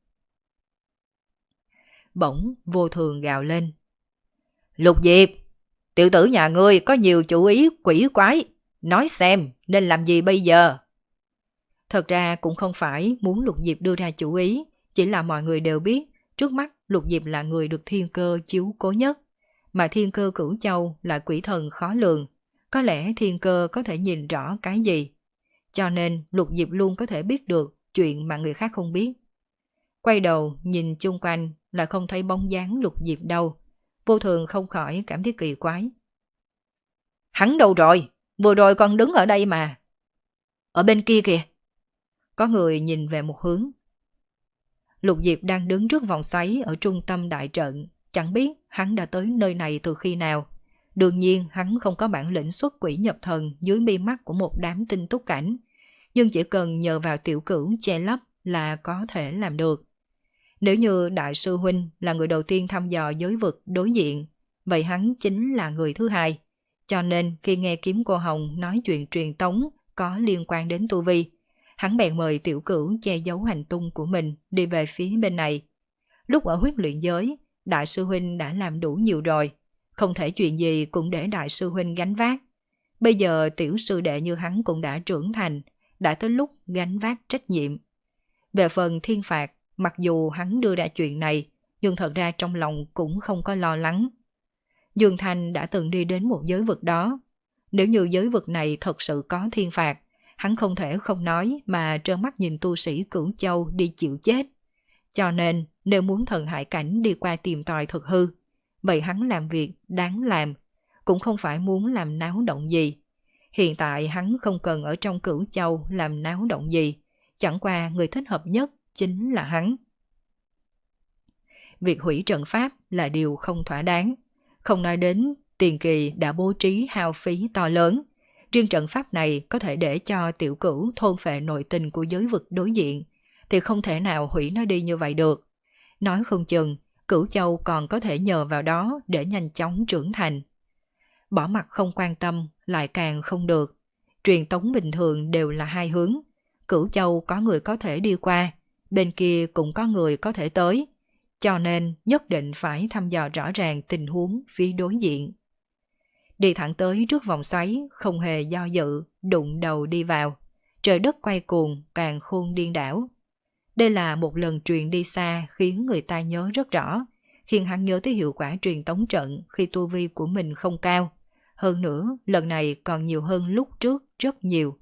Bỗng Vô Thường gào lên. Lục Diệp, tiểu tử nhà ngươi có nhiều chủ ý quỷ quái. Nói xem nên làm gì bây giờ? Thật ra cũng không phải muốn Lục Diệp đưa ra chủ ý, chỉ là mọi người đều biết trước mắt Lục Diệp là người được thiên cơ chiếu cố nhất, mà thiên cơ Cửu Châu là quỷ thần khó lường, có lẽ thiên cơ có thể nhìn rõ cái gì, cho nên Lục Diệp luôn có thể biết được chuyện mà người khác không biết. Quay đầu nhìn chung quanh là không thấy bóng dáng Lục Diệp đâu, Vô Thường không khỏi cảm thấy kỳ quái. Hắn đâu rồi? Vừa rồi còn đứng ở đây mà. Ở bên kia kìa. Có người nhìn về một hướng. Lục Diệp đang đứng trước vòng xoáy ở trung tâm đại trận, chẳng biết hắn đã tới nơi này từ khi nào. Đương nhiên hắn không có bản lĩnh xuất quỷ nhập thần dưới mi mắt của một đám tinh túc cảnh, nhưng chỉ cần nhờ vào tiểu cửu che lấp là có thể làm được. Nếu như Đại sư Huynh là người đầu tiên thăm dò giới vực đối diện, vậy hắn chính là người thứ hai. Cho nên khi nghe Kiếm Cô Hồng nói chuyện truyền tống có liên quan đến tu vi, hắn bèn mời tiểu cửu che giấu hành tung của mình đi về phía bên này. Lúc ở huyết luyện giới, Đại sư Huynh đã làm đủ nhiều rồi, không thể chuyện gì cũng để Đại sư Huynh gánh vác. Bây giờ tiểu sư đệ như hắn cũng đã trưởng thành, đã tới lúc gánh vác trách nhiệm. Về phần thiên phạt, mặc dù hắn đưa ra chuyện này, nhưng thật ra trong lòng cũng không có lo lắng. Dương Thanh đã từng đi đến một giới vực đó. Nếu như giới vực này thật sự có thiên phạt, hắn không thể không nói mà trơ mắt nhìn tu sĩ Cửu Châu đi chịu chết. Cho nên nếu muốn thần hải cảnh đi qua tìm tòi thực hư, vậy hắn làm việc đáng làm, cũng không phải muốn làm náo động gì. Hiện tại hắn không cần ở trong Cửu Châu làm náo động gì, chẳng qua người thích hợp nhất chính là hắn. Việc hủy trận pháp là điều không thỏa đáng, không nói đến tiền kỳ đã bố trí hao phí to lớn. Riêng trận pháp này có thể để cho tiểu cửu thôn phệ nội tình của giới vực đối diện, thì không thể nào hủy nó đi như vậy được. Nói không chừng, Cửu Châu còn có thể nhờ vào đó để nhanh chóng trưởng thành. Bỏ mặt không quan tâm lại càng không được. Truyền tống bình thường đều là hai hướng. Cửu Châu có người có thể đi qua, bên kia cũng có người có thể tới. Cho nên nhất định phải thăm dò rõ ràng tình huống phía đối diện. Đi thẳng tới trước vòng xoáy, không hề do dự, đụng đầu đi vào. Trời đất quay cuồng, càng khôn điên đảo. Đây là một lần truyền đi xa khiến người ta nhớ rất rõ, khiến hắn nhớ tới hiệu quả truyền tống trận khi tu vi của mình không cao. Hơn nữa, lần này còn nhiều hơn lúc trước rất nhiều.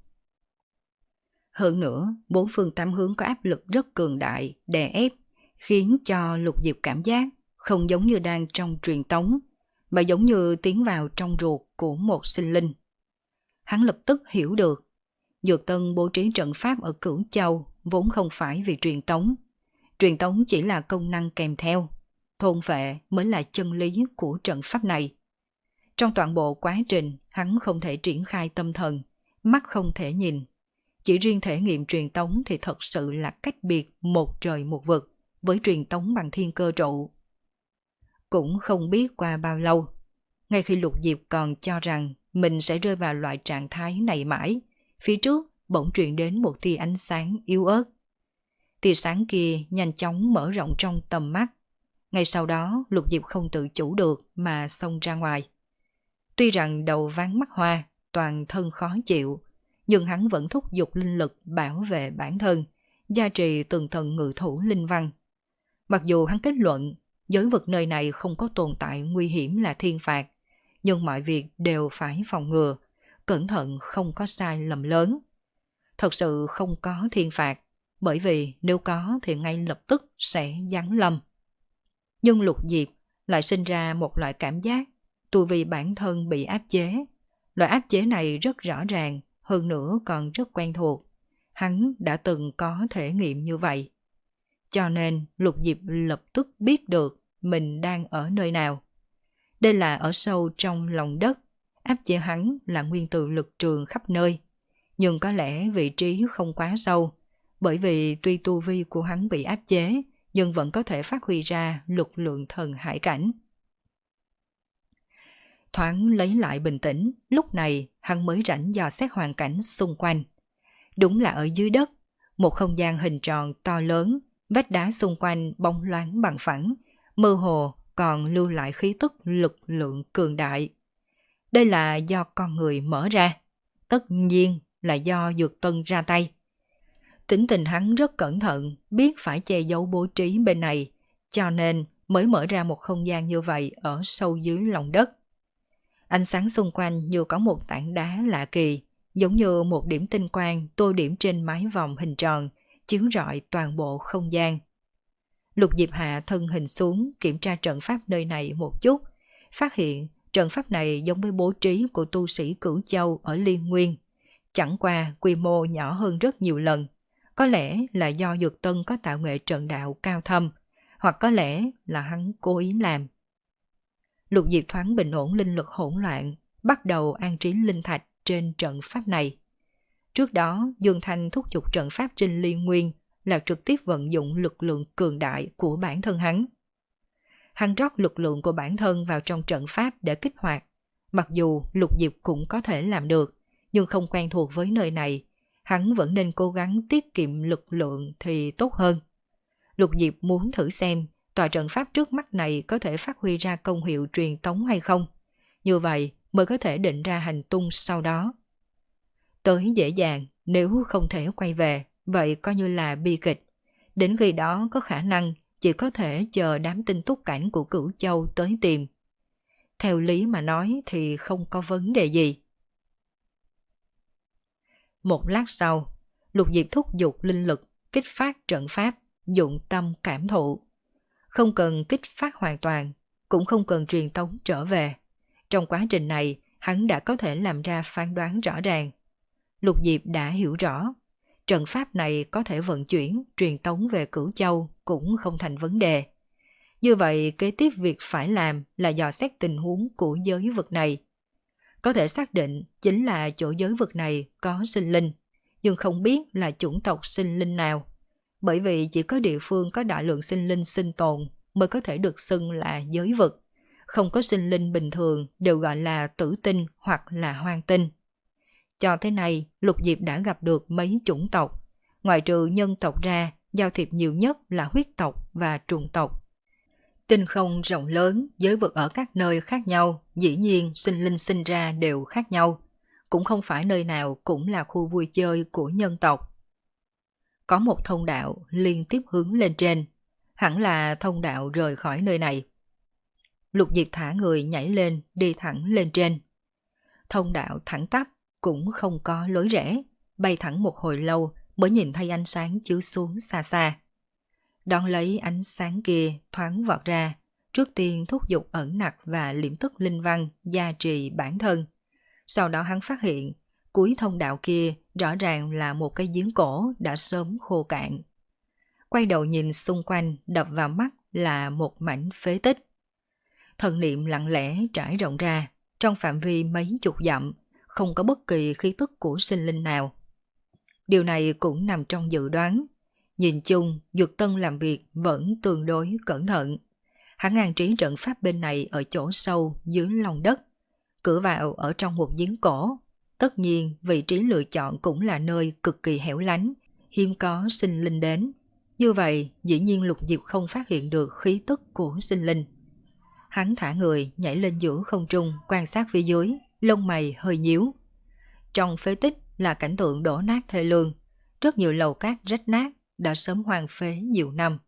Hơn nữa, bốn phương tám hướng có áp lực rất cường đại, đè ép, khiến cho Lục Diệp cảm giác không giống như đang trong truyền tống, mà giống như tiến vào trong ruột của một sinh linh. Hắn lập tức hiểu được, Dược Tân bố trí trận pháp ở Cửu Châu vốn không phải vì truyền tống. Truyền tống chỉ là công năng kèm theo, thôn phệ mới là chân lý của trận pháp này. Trong toàn bộ quá trình, hắn không thể triển khai tâm thần, mắt không thể nhìn. Chỉ riêng thể nghiệm truyền tống thì thật sự là cách biệt một trời một vực với truyền tống bằng thiên cơ trụ. Cũng không biết qua bao lâu, ngay khi Lục Diệp còn cho rằng mình sẽ rơi vào loại trạng thái này mãi, phía trước bỗng truyền đến một tia ánh sáng yếu ớt. Tia sáng kia nhanh chóng mở rộng trong tầm mắt. Ngay sau đó Lục Diệp không tự chủ được mà xông ra ngoài. Tuy rằng đầu ván mắt hoa, toàn thân khó chịu, nhưng hắn vẫn thúc giục linh lực bảo vệ bản thân, gia trì từng thần ngự thủ linh văn. Mặc dù hắn kết luận giới vực nơi này không có tồn tại nguy hiểm là thiên phạt, nhưng mọi việc đều phải phòng ngừa, cẩn thận không có sai lầm lớn. Thật sự không có thiên phạt, bởi vì nếu có thì ngay lập tức sẽ giáng lâm. Nhưng Lục Diệp lại sinh ra một loại cảm giác tu vi bản thân bị áp chế. Loại áp chế này rất rõ ràng, hơn nữa còn rất quen thuộc. Hắn đã từng có thể nghiệm như vậy. Cho nên Lục Diệp lập tức biết được mình đang ở nơi nào. Đây là ở sâu trong lòng đất, áp chế hắn là nguyên tử lực trường khắp nơi. Nhưng có lẽ vị trí không quá sâu, bởi vì tuy tu vi của hắn bị áp chế, nhưng vẫn có thể phát huy ra lực lượng thần hải cảnh. Thoáng lấy lại bình tĩnh, lúc này hắn mới rảnh dò xét hoàn cảnh xung quanh. Đúng là ở dưới đất, một không gian hình tròn to lớn, vách đá xung quanh bóng loáng bằng phẳng, mơ hồ còn lưu lại khí tức lực lượng cường đại. Đây là do con người mở ra, tất nhiên là do Dược Tân ra tay. Tính tình hắn rất cẩn thận, biết phải che giấu bố trí bên này, cho nên mới mở ra một không gian như vậy ở sâu dưới lòng đất. Ánh sáng xung quanh như có một tảng đá lạ kỳ, giống như một điểm tinh quang tô điểm trên mái vòng hình tròn, chiếu rọi toàn bộ không gian. Lục Diệp hạ thân hình xuống kiểm tra trận pháp nơi này một chút, phát hiện trận pháp này giống với bố trí của tu sĩ Cửu Châu ở Liên Nguyên, chẳng qua quy mô nhỏ hơn rất nhiều lần. Có lẽ là do Dược Tân có tạo nghệ trận đạo cao thâm, hoặc có lẽ là hắn cố ý làm. Lục Diệp thoáng bình ổn linh lực hỗn loạn, bắt đầu an trí linh thạch trên trận pháp này. Trước đó, Dương Thanh thúc giục trận pháp trên Liên Nguyên là trực tiếp vận dụng lực lượng cường đại của bản thân hắn. Hắn rót lực lượng của bản thân vào trong trận pháp để kích hoạt. Mặc dù Lục Diệp cũng có thể làm được, nhưng không quen thuộc với nơi này, hắn vẫn nên cố gắng tiết kiệm lực lượng thì tốt hơn. Lục Diệp muốn thử xem tòa trận pháp trước mắt này có thể phát huy ra công hiệu truyền tống hay không. Như vậy mới có thể định ra hành tung sau đó. Tới dễ dàng, nếu không thể quay về, vậy coi như là bi kịch. Đến khi đó có khả năng chỉ có thể chờ đám tinh túc cảnh của Cửu Châu tới tìm. Theo lý mà nói thì không có vấn đề gì. Một lát sau, Lục Diệp thúc giục linh lực, kích phát trận pháp, dụng tâm cảm thụ. Không cần kích phát hoàn toàn, cũng không cần truyền tống trở về. Trong quá trình này, hắn đã có thể làm ra phán đoán rõ ràng. Lục Diệp đã hiểu rõ, trận pháp này có thể vận chuyển, truyền tống về Cửu Châu cũng không thành vấn đề. Như vậy, kế tiếp việc phải làm là dò xét tình huống của giới vực này. Có thể xác định chính là chỗ giới vực này có sinh linh, nhưng không biết là chủng tộc sinh linh nào. Bởi vì chỉ có địa phương có đại lượng sinh linh sinh tồn mới có thể được xưng là giới vực. Không có sinh linh bình thường đều gọi là tử tinh hoặc là hoang tinh. Cho thế này, Lục Diệp đã gặp được mấy chủng tộc. Ngoài trừ nhân tộc ra, giao thiệp nhiều nhất là huyết tộc và trùng tộc. Tinh không rộng lớn, giới vực ở các nơi khác nhau, dĩ nhiên sinh linh sinh ra đều khác nhau. Cũng không phải nơi nào cũng là khu vui chơi của nhân tộc. Có một thông đạo liên tiếp hướng lên trên, hẳn là thông đạo rời khỏi nơi này. Lục Diệp thả người nhảy lên, đi thẳng lên trên. Thông đạo thẳng tắp, cũng không có lối rẽ, bay thẳng một hồi lâu mới nhìn thấy ánh sáng chiếu xuống xa xa. Đón lấy ánh sáng kia thoáng vọt ra, trước tiên thúc giục ẩn nặc và liễm tức linh văn gia trì bản thân. Sau đó hắn phát hiện, cuối thông đạo kia rõ ràng là một cái giếng cổ đã sớm khô cạn. Quay đầu nhìn xung quanh, đập vào mắt là một mảnh phế tích. Thần niệm lặng lẽ trải rộng ra, trong phạm vi mấy chục dặm, không có bất kỳ khí tức của sinh linh nào. Điều này cũng nằm trong dự đoán. Nhìn chung, Dược Tân làm việc vẫn tương đối cẩn thận. Hắn an trí trận pháp bên này ở chỗ sâu dưới lòng đất, cửa vào ở trong một giếng cổ. Tất nhiên, vị trí lựa chọn cũng là nơi cực kỳ hẻo lánh, hiếm có sinh linh đến. Như vậy, dĩ nhiên Lục Diệp không phát hiện được khí tức của sinh linh. Hắn thả người nhảy lên giữa không trung, quan sát phía dưới, lông mày hơi nhíu. Trong phế tích là cảnh tượng đổ nát thê lương, rất nhiều lầu cát rách nát, đã sớm hoang phế nhiều năm.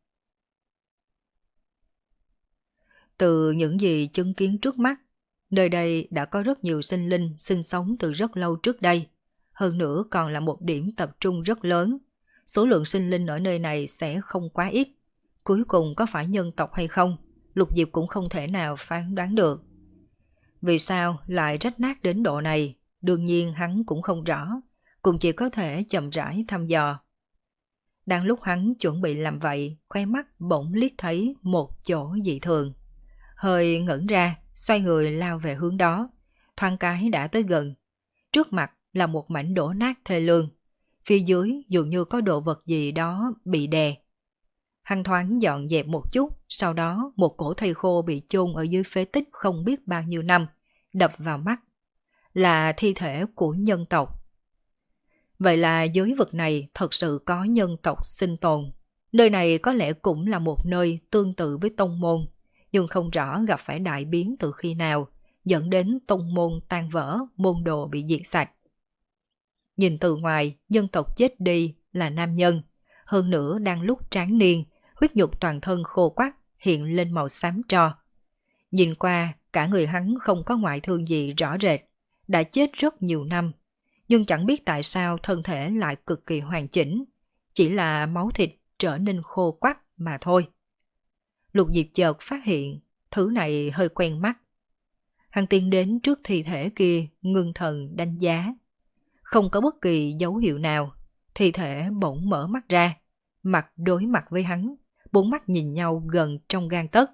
Từ những gì chứng kiến trước mắt, nơi đây đã có rất nhiều sinh linh sinh sống từ rất lâu trước đây. Hơn nữa còn là một điểm tập trung rất lớn. Số lượng sinh linh ở nơi này sẽ không quá ít. Cuối cùng có phải nhân tộc hay không, Lục Diệp cũng không thể nào phán đoán được. Vì sao lại rách nát đến độ này, đương nhiên hắn cũng không rõ, cũng chỉ có thể chậm rãi thăm dò. Đang lúc hắn chuẩn bị làm vậy, khóe mắt bỗng liếc thấy một chỗ dị thường. Hơi ngẩn ra, xoay người lao về hướng đó, thoáng cái đã tới gần. Trước mặt là một mảnh đổ nát thê lương. phía dưới dường như có đồ vật gì đó bị đè. Hắn thoáng dọn dẹp một chút, sau đó một cổ thây khô bị chôn ở dưới phế tích không biết bao nhiêu năm, đập vào mắt. Là thi thể của nhân tộc. Vậy là giới vực này thật sự có nhân tộc sinh tồn. Nơi này có lẽ cũng là một nơi tương tự với tông môn, nhưng không rõ gặp phải đại biến từ khi nào, dẫn đến tông môn tan vỡ, môn đồ bị diệt sạch. Nhìn từ ngoài, nhân tộc chết đi là nam nhân, hơn nữa đang lúc tráng niên, huyết nhục toàn thân khô quắt, hiện lên màu xám tro. Nhìn qua, cả người hắn không có ngoại thương gì rõ rệt, đã chết rất nhiều năm, nhưng chẳng biết tại sao thân thể lại cực kỳ hoàn chỉnh, chỉ là máu thịt trở nên khô quắt mà thôi. Lục Diệp chợt phát hiện, thứ này hơi quen mắt. Hắn tiến đến trước thi thể kia, ngưng thần đánh giá. Không có bất kỳ dấu hiệu nào, thi thể bỗng mở mắt ra, mặt đối mặt với hắn, bốn mắt nhìn nhau gần trong gang tấc.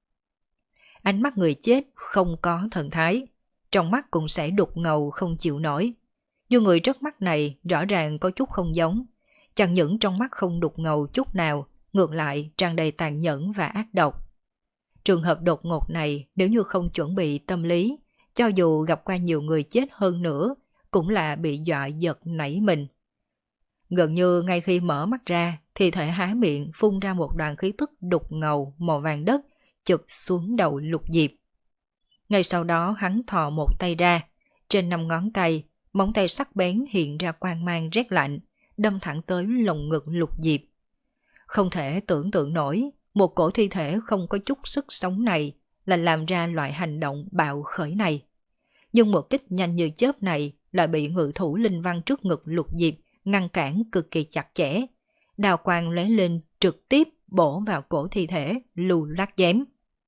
Ánh mắt người chết không có thần thái, trong mắt cũng sẽ đục ngầu không chịu nổi. Nhưng người trước mắt này rõ ràng có chút không giống, chẳng những trong mắt không đục ngầu chút nào, ngược lại tràn đầy tàn nhẫn và ác độc. Trường hợp đột ngột này nếu như không chuẩn bị tâm lý, cho dù gặp qua nhiều người chết hơn nữa, cũng là bị dọa giật nảy mình. Gần như ngay khi mở mắt ra, thì thể há miệng phun ra một đoàn khí tức đục ngầu màu vàng đất, chụp xuống đầu Lục Diệp. Ngay sau đó hắn thò một tay ra, trên năm ngón tay, móng tay sắc bén hiện ra quang mang rét lạnh, đâm thẳng tới lồng ngực Lục Diệp. Không thể tưởng tượng nổi, một cổ thi thể không có chút sức sống này là làm ra loại hành động bạo khởi này. Nhưng một kích nhanh như chớp này lại bị ngự thủ linh văn trước ngực Lục Diệp ngăn cản cực kỳ chặt chẽ. Đào quang lóe lên trực tiếp bổ vào cổ thi thể, lù lát chém.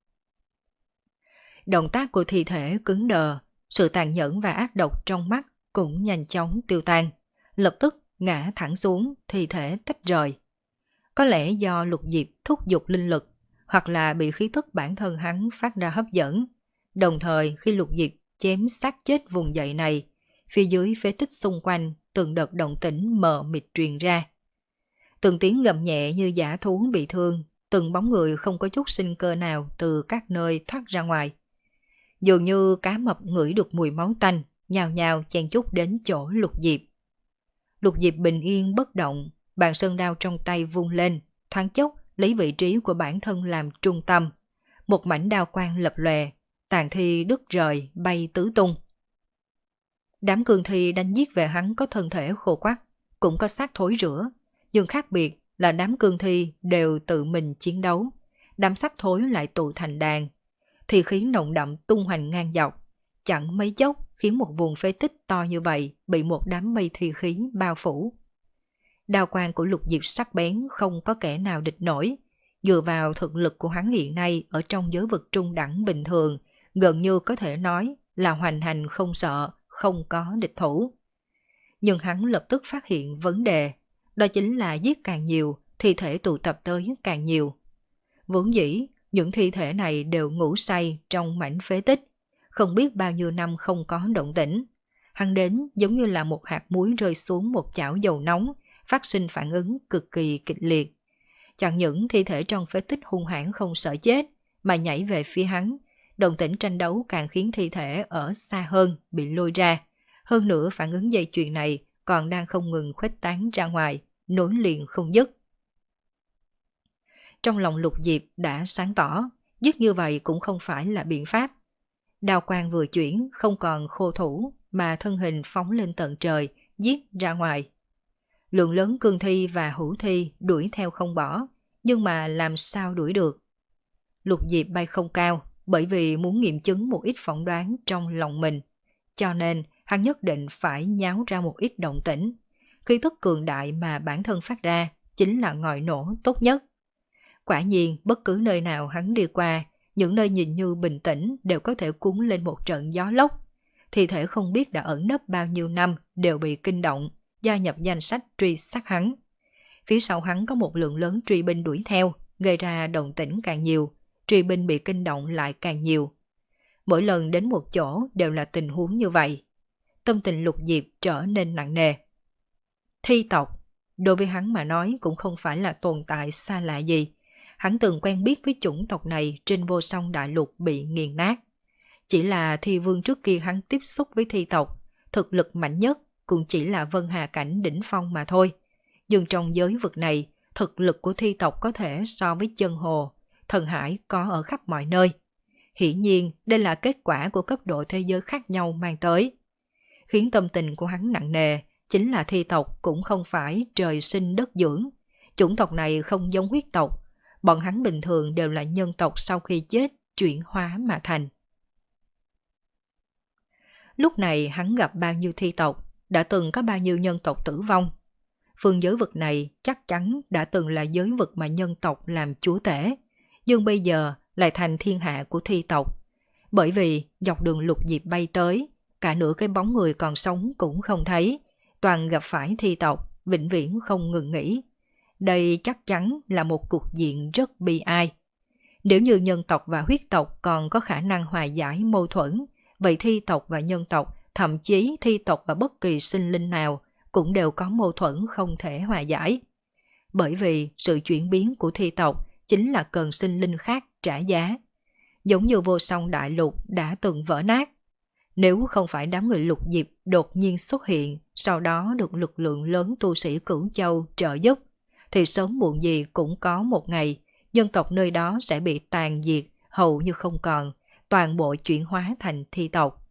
Động tác của thi thể cứng đờ, sự tàn nhẫn và ác độc trong mắt cũng nhanh chóng tiêu tan, lập tức ngã thẳng xuống, thi thể tách rời. Có lẽ do Lục Diệp thúc giục linh lực, hoặc là bị khí tức bản thân hắn phát ra hấp dẫn. Đồng thời khi Lục Diệp chém xác chết vùng dậy này, phía dưới phế tích xung quanh từng đợt động tĩnh mờ mịt truyền ra. Từng tiếng gầm nhẹ như dã thú bị thương, từng bóng người không có chút sinh cơ nào từ các nơi thoát ra ngoài. Dường như cá mập ngửi được mùi máu tanh, nhào nhào chen chúc đến chỗ Lục Diệp. Lục Diệp bình yên bất động, bàn sơn đao trong tay vung lên, thoáng chốc lấy vị trí của bản thân làm trung tâm. Một mảnh đao quang lập lòe, tàn thi đứt rời bay tứ tung. Đám cương thi đánh giết về hắn có thân thể khô quắt, cũng có xác thối rữa, nhưng khác biệt là đám cương thi đều tự mình chiến đấu, đám xác thối lại tụ thành đàn. Thì khí nồng đậm tung hoành ngang dọc, chẳng mấy chốc khiến một vùng phế tích to như vậy bị một đám mây thi khí bao phủ. Đao quang của Lục Diệp sắc bén không có kẻ nào địch nổi, dựa vào thực lực của hắn hiện nay ở trong giới vực trung đẳng bình thường, gần như có thể nói là hoành hành không sợ, không có địch thủ. Nhưng hắn lập tức phát hiện vấn đề, đó chính là giết càng nhiều, thi thể tụ tập tới càng nhiều. Vốn dĩ, những thi thể này đều ngủ say trong mảnh phế tích, không biết bao nhiêu năm không có động tĩnh. Hắn đến giống như là một hạt muối rơi xuống một chảo dầu nóng, phát sinh phản ứng cực kỳ kịch liệt. Chẳng những thi thể trong phế tích hung hãn không sợ chết, mà nhảy về phía hắn, động tĩnh tranh đấu càng khiến thi thể ở xa hơn bị lôi ra. Hơn nữa phản ứng dây chuyền này còn đang không ngừng khuếch tán ra ngoài, nối liền không dứt. Trong lòng Lục Diệp đã sáng tỏ, giết như vậy cũng không phải là biện pháp. Đao quang vừa chuyển, không còn khô thủ, mà thân hình phóng lên tận trời, giết ra ngoài. Lượng lớn cương thi và hữu thi đuổi theo không bỏ, nhưng mà làm sao đuổi được. Lục Diệp bay không cao, bởi vì muốn nghiệm chứng một ít phỏng đoán trong lòng mình. Cho nên, hắn nhất định phải nháo ra một ít động tĩnh. Khí thức cường đại mà bản thân phát ra chính là ngòi nổ tốt nhất. Quả nhiên, bất cứ nơi nào hắn đi qua, những nơi nhìn như bình tĩnh đều có thể cuốn lên một trận gió lốc. Thi thể không biết đã ẩn nấp bao nhiêu năm đều bị kinh động, gia nhập danh sách truy sát hắn. Phía sau hắn có một lượng lớn truy binh đuổi theo, gây ra động tĩnh càng nhiều, truy binh bị kinh động lại càng nhiều. Mỗi lần đến một chỗ đều là tình huống như vậy. Tâm tình Lục Diệp trở nên nặng nề. Thi tộc, đối với hắn mà nói cũng không phải là tồn tại xa lạ gì. Hắn từng quen biết với chủng tộc này trên vô song đại lục bị nghiền nát. Chỉ là thi vương trước kia hắn tiếp xúc với thi tộc, thực lực mạnh nhất cũng chỉ là Vân Hà cảnh đỉnh phong mà thôi. Nhưng trong giới vực này, thực lực của thi tộc có thể so với chân hồ, thần hải có ở khắp mọi nơi. Hiển nhiên, đây là kết quả của cấp độ thế giới khác nhau mang tới. Khiến tâm tình của hắn nặng nề, chính là thi tộc cũng không phải trời sinh đất dưỡng. Chủng tộc này không giống huyết tộc, bọn hắn bình thường đều là nhân tộc sau khi chết chuyển hóa mà thành. Lúc này hắn gặp bao nhiêu thi tộc, đã từng có bao nhiêu nhân tộc tử vong. Phương giới vực này chắc chắn đã từng là giới vực mà nhân tộc làm chúa tể, nhưng bây giờ lại thành thiên hạ của thi tộc. Bởi vì dọc đường Lục Diệp bay tới, cả nửa cái bóng người còn sống cũng không thấy, toàn gặp phải thi tộc, vĩnh viễn không ngừng nghỉ. Đây chắc chắn là một cục diện rất bi ai. Nếu như nhân tộc và huyết tộc còn có khả năng hòa giải mâu thuẫn, vậy thi tộc và nhân tộc, thậm chí thi tộc và bất kỳ sinh linh nào cũng đều có mâu thuẫn không thể hòa giải. Bởi vì sự chuyển biến của thi tộc chính là cần sinh linh khác trả giá. Giống như vô song đại lục đã từng vỡ nát. Nếu không phải đám người Lục Diệp đột nhiên xuất hiện, sau đó được lực lượng lớn tu sĩ Cửu Châu trợ giúp, thì sớm muộn gì cũng có một ngày, dân tộc nơi đó sẽ bị tàn diệt, hầu như không còn, toàn bộ chuyển hóa thành thi tộc.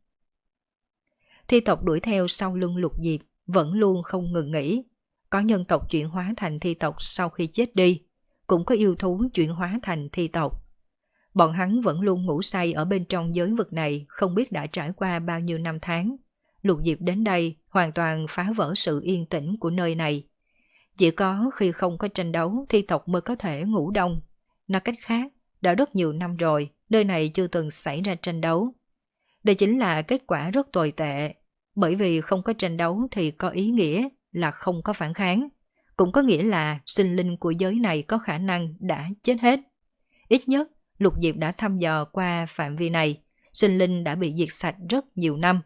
Thi tộc đuổi theo sau lưng Lục Diệp, vẫn luôn không ngừng nghỉ. Có nhân tộc chuyển hóa thành thi tộc sau khi chết đi, cũng có yêu thú chuyển hóa thành thi tộc. Bọn hắn vẫn luôn ngủ say ở bên trong giới vực này, không biết đã trải qua bao nhiêu năm tháng. Lục Diệp đến đây hoàn toàn phá vỡ sự yên tĩnh của nơi này. Chỉ có khi không có tranh đấu, thi tộc mới có thể ngủ đông. Nói cách khác, đã rất nhiều năm rồi, nơi này chưa từng xảy ra tranh đấu. Đây chính là kết quả rất tồi tệ, bởi vì không có tranh đấu thì có ý nghĩa là không có phản kháng. Cũng có nghĩa là sinh linh của giới này có khả năng đã chết hết. Ít nhất, Lục Diệp đã thăm dò qua phạm vi này, sinh linh đã bị diệt sạch rất nhiều năm.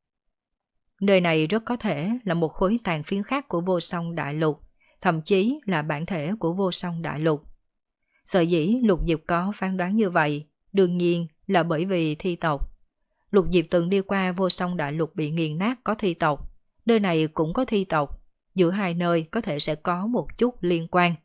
Nơi này rất có thể là một khối tàn phiến khác của vô song đại lục, thậm chí là bản thể của vô song đại lục. Sở dĩ Lục Diệp có phán đoán như vậy, đương nhiên là bởi vì thi tộc. Lục Diệp từng đi qua vô song đại lục bị nghiền nát có thi tộc, nơi này cũng có thi tộc, giữa hai nơi có thể sẽ có một chút liên quan.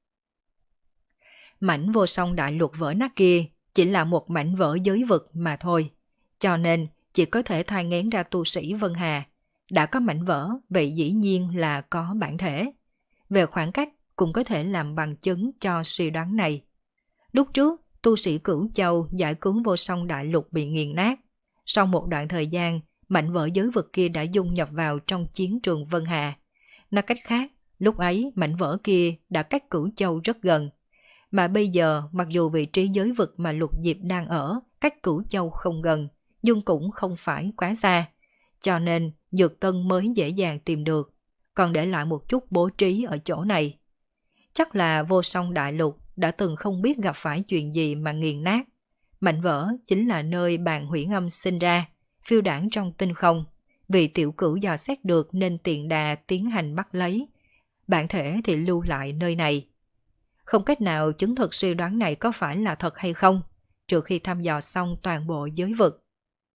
Mảnh vô song đại lục vỡ nát kia chỉ là một mảnh vỡ giới vực mà thôi, cho nên chỉ có thể thai nghén ra tu sĩ Vân Hà. Đã có mảnh vỡ, vậy dĩ nhiên là có bản thể. Về khoảng cách cũng có thể làm bằng chứng cho suy đoán này. Lúc trước, tu sĩ Cửu Châu giải cứu vô song đại lục bị nghiền nát. Sau một đoạn thời gian, mảnh vỡ giới vực kia đã dung nhập vào trong chiến trường Vân Hà. Nói cách khác, lúc ấy mảnh vỡ kia đã cách Cửu Châu rất gần. Mà bây giờ, mặc dù vị trí giới vực mà Lục Diệp đang ở cách Cửu Châu không gần, nhưng cũng không phải quá xa. Cho nên, Dược Tân mới dễ dàng tìm được, còn để lại một chút bố trí ở chỗ này. Chắc là vô song đại lục đã từng không biết gặp phải chuyện gì mà nghiền nát. Mảnh vỡ chính là nơi bàn huyễn âm sinh ra, phiêu đảng trong tinh không. Vì tiểu cửu dò xét được nên tiện đà tiến hành bắt lấy. Bản thể thì lưu lại nơi này. Không cách nào chứng thực suy đoán này có phải là thật hay không, trừ khi thăm dò xong toàn bộ giới vực.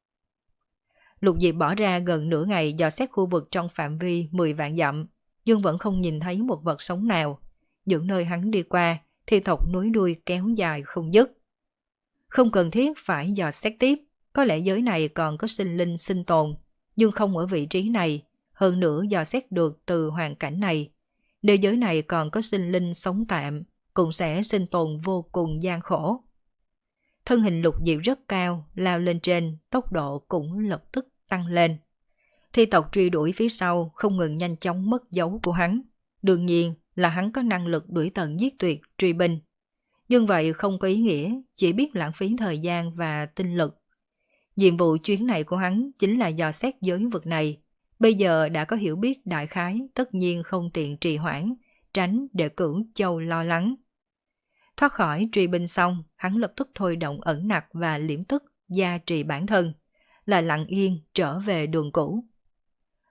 Lục Diệp bỏ ra gần nửa ngày dò xét khu vực trong phạm vi mười vạn dặm, nhưng vẫn không nhìn thấy một vật sống nào. Những nơi hắn đi qua, thi tộc nối đuôi kéo dài không dứt. Không cần thiết phải dò xét tiếp, có lẽ giới này còn có sinh linh sinh tồn, nhưng không ở vị trí này, hơn nữa dò xét được từ hoàn cảnh này. Nếu giới này còn có sinh linh sống tạm, cũng sẽ sinh tồn vô cùng gian khổ. Thân hình Lục Diệp rất cao, lao lên trên, tốc độ cũng lập tức tăng lên. Thi tộc truy đuổi phía sau không ngừng nhanh chóng mất dấu của hắn. Đương nhiên là hắn có năng lực đuổi tận giết tuyệt truy binh. Nhưng vậy không có ý nghĩa, chỉ biết lãng phí thời gian và tinh lực. Nhiệm vụ chuyến này của hắn chính là dò xét giới vực này. Bây giờ đã có hiểu biết đại khái, tất nhiên không tiện trì hoãn, tránh để Cửu Châu lo lắng. Thoát khỏi truy binh xong, hắn lập tức thôi động ẩn nặc và liễm tức, gia trì bản thân, là lặng yên trở về đường cũ.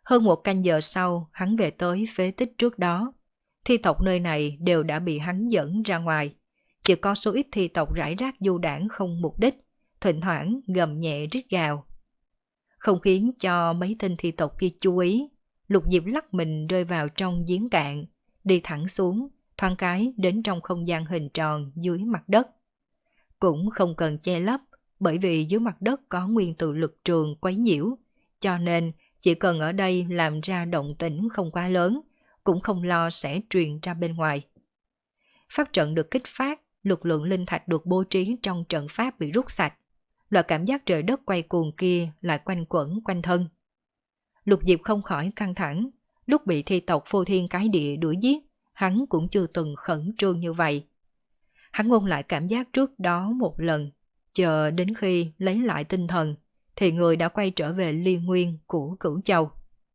Hơn một canh giờ sau, hắn về tới phế tích trước đó. Thi tộc nơi này đều đã bị hắn dẫn ra ngoài. Chỉ có số ít thi tộc rải rác du đảng không mục đích, thỉnh thoảng gầm nhẹ rít gào. Không khiến cho mấy tên thi tộc kia chú ý, Lục Diệp lắc mình rơi vào trong giếng cạn, đi thẳng xuống, thoáng cái đến trong không gian hình tròn dưới mặt đất. Cũng không cần che lấp, bởi vì dưới mặt đất có nguyên tử lực trường quấy nhiễu, cho nên chỉ cần ở đây làm ra động tĩnh không quá lớn, cũng không lo sẽ truyền ra bên ngoài. Pháp trận được kích phát, lực lượng linh thạch được bố trí trong trận pháp bị rút sạch. Loại cảm giác trời đất quay cuồng kia lại quanh quẩn quanh thân. Lục Diệp không khỏi căng thẳng, lúc bị thi tộc phô thiên cái địa đuổi giết, hắn cũng chưa từng khẩn trương như vậy. Hắn ôn lại cảm giác trước đó một lần, chờ đến khi lấy lại tinh thần, thì người đã quay trở về liên nguyên của Cửu Châu.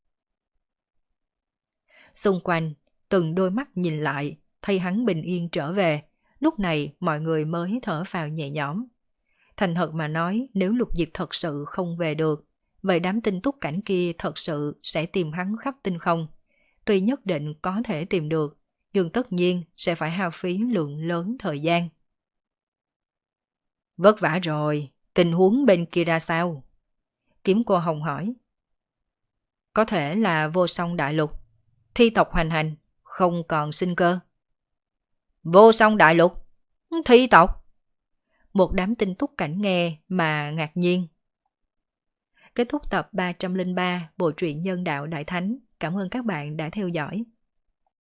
Xung quanh, từng đôi mắt nhìn lại, thấy hắn bình yên trở về, lúc này mọi người mới thở phào nhẹ nhõm. Thành thật mà nói, nếu Lục Diệp thật sự không về được, vậy đám tinh túc cảnh kia thật sự sẽ tìm hắn khắp tinh không. Tuy nhất định có thể tìm được, nhưng tất nhiên sẽ phải hao phí lượng lớn thời gian. Vất vả rồi, tình huống bên kia ra sao? Kiếm Cô Hồng hỏi. Có thể là vô song đại lục, thi tộc hoành hành, không còn sinh cơ. Vô song đại lục? Thi tộc? Một đám tinh túc cảnh nghe mà ngạc nhiên. Kết thúc tập ba trăm lẻ ba Bộ truyện Nhân Đạo Đại Thánh. Cảm ơn các bạn đã theo dõi.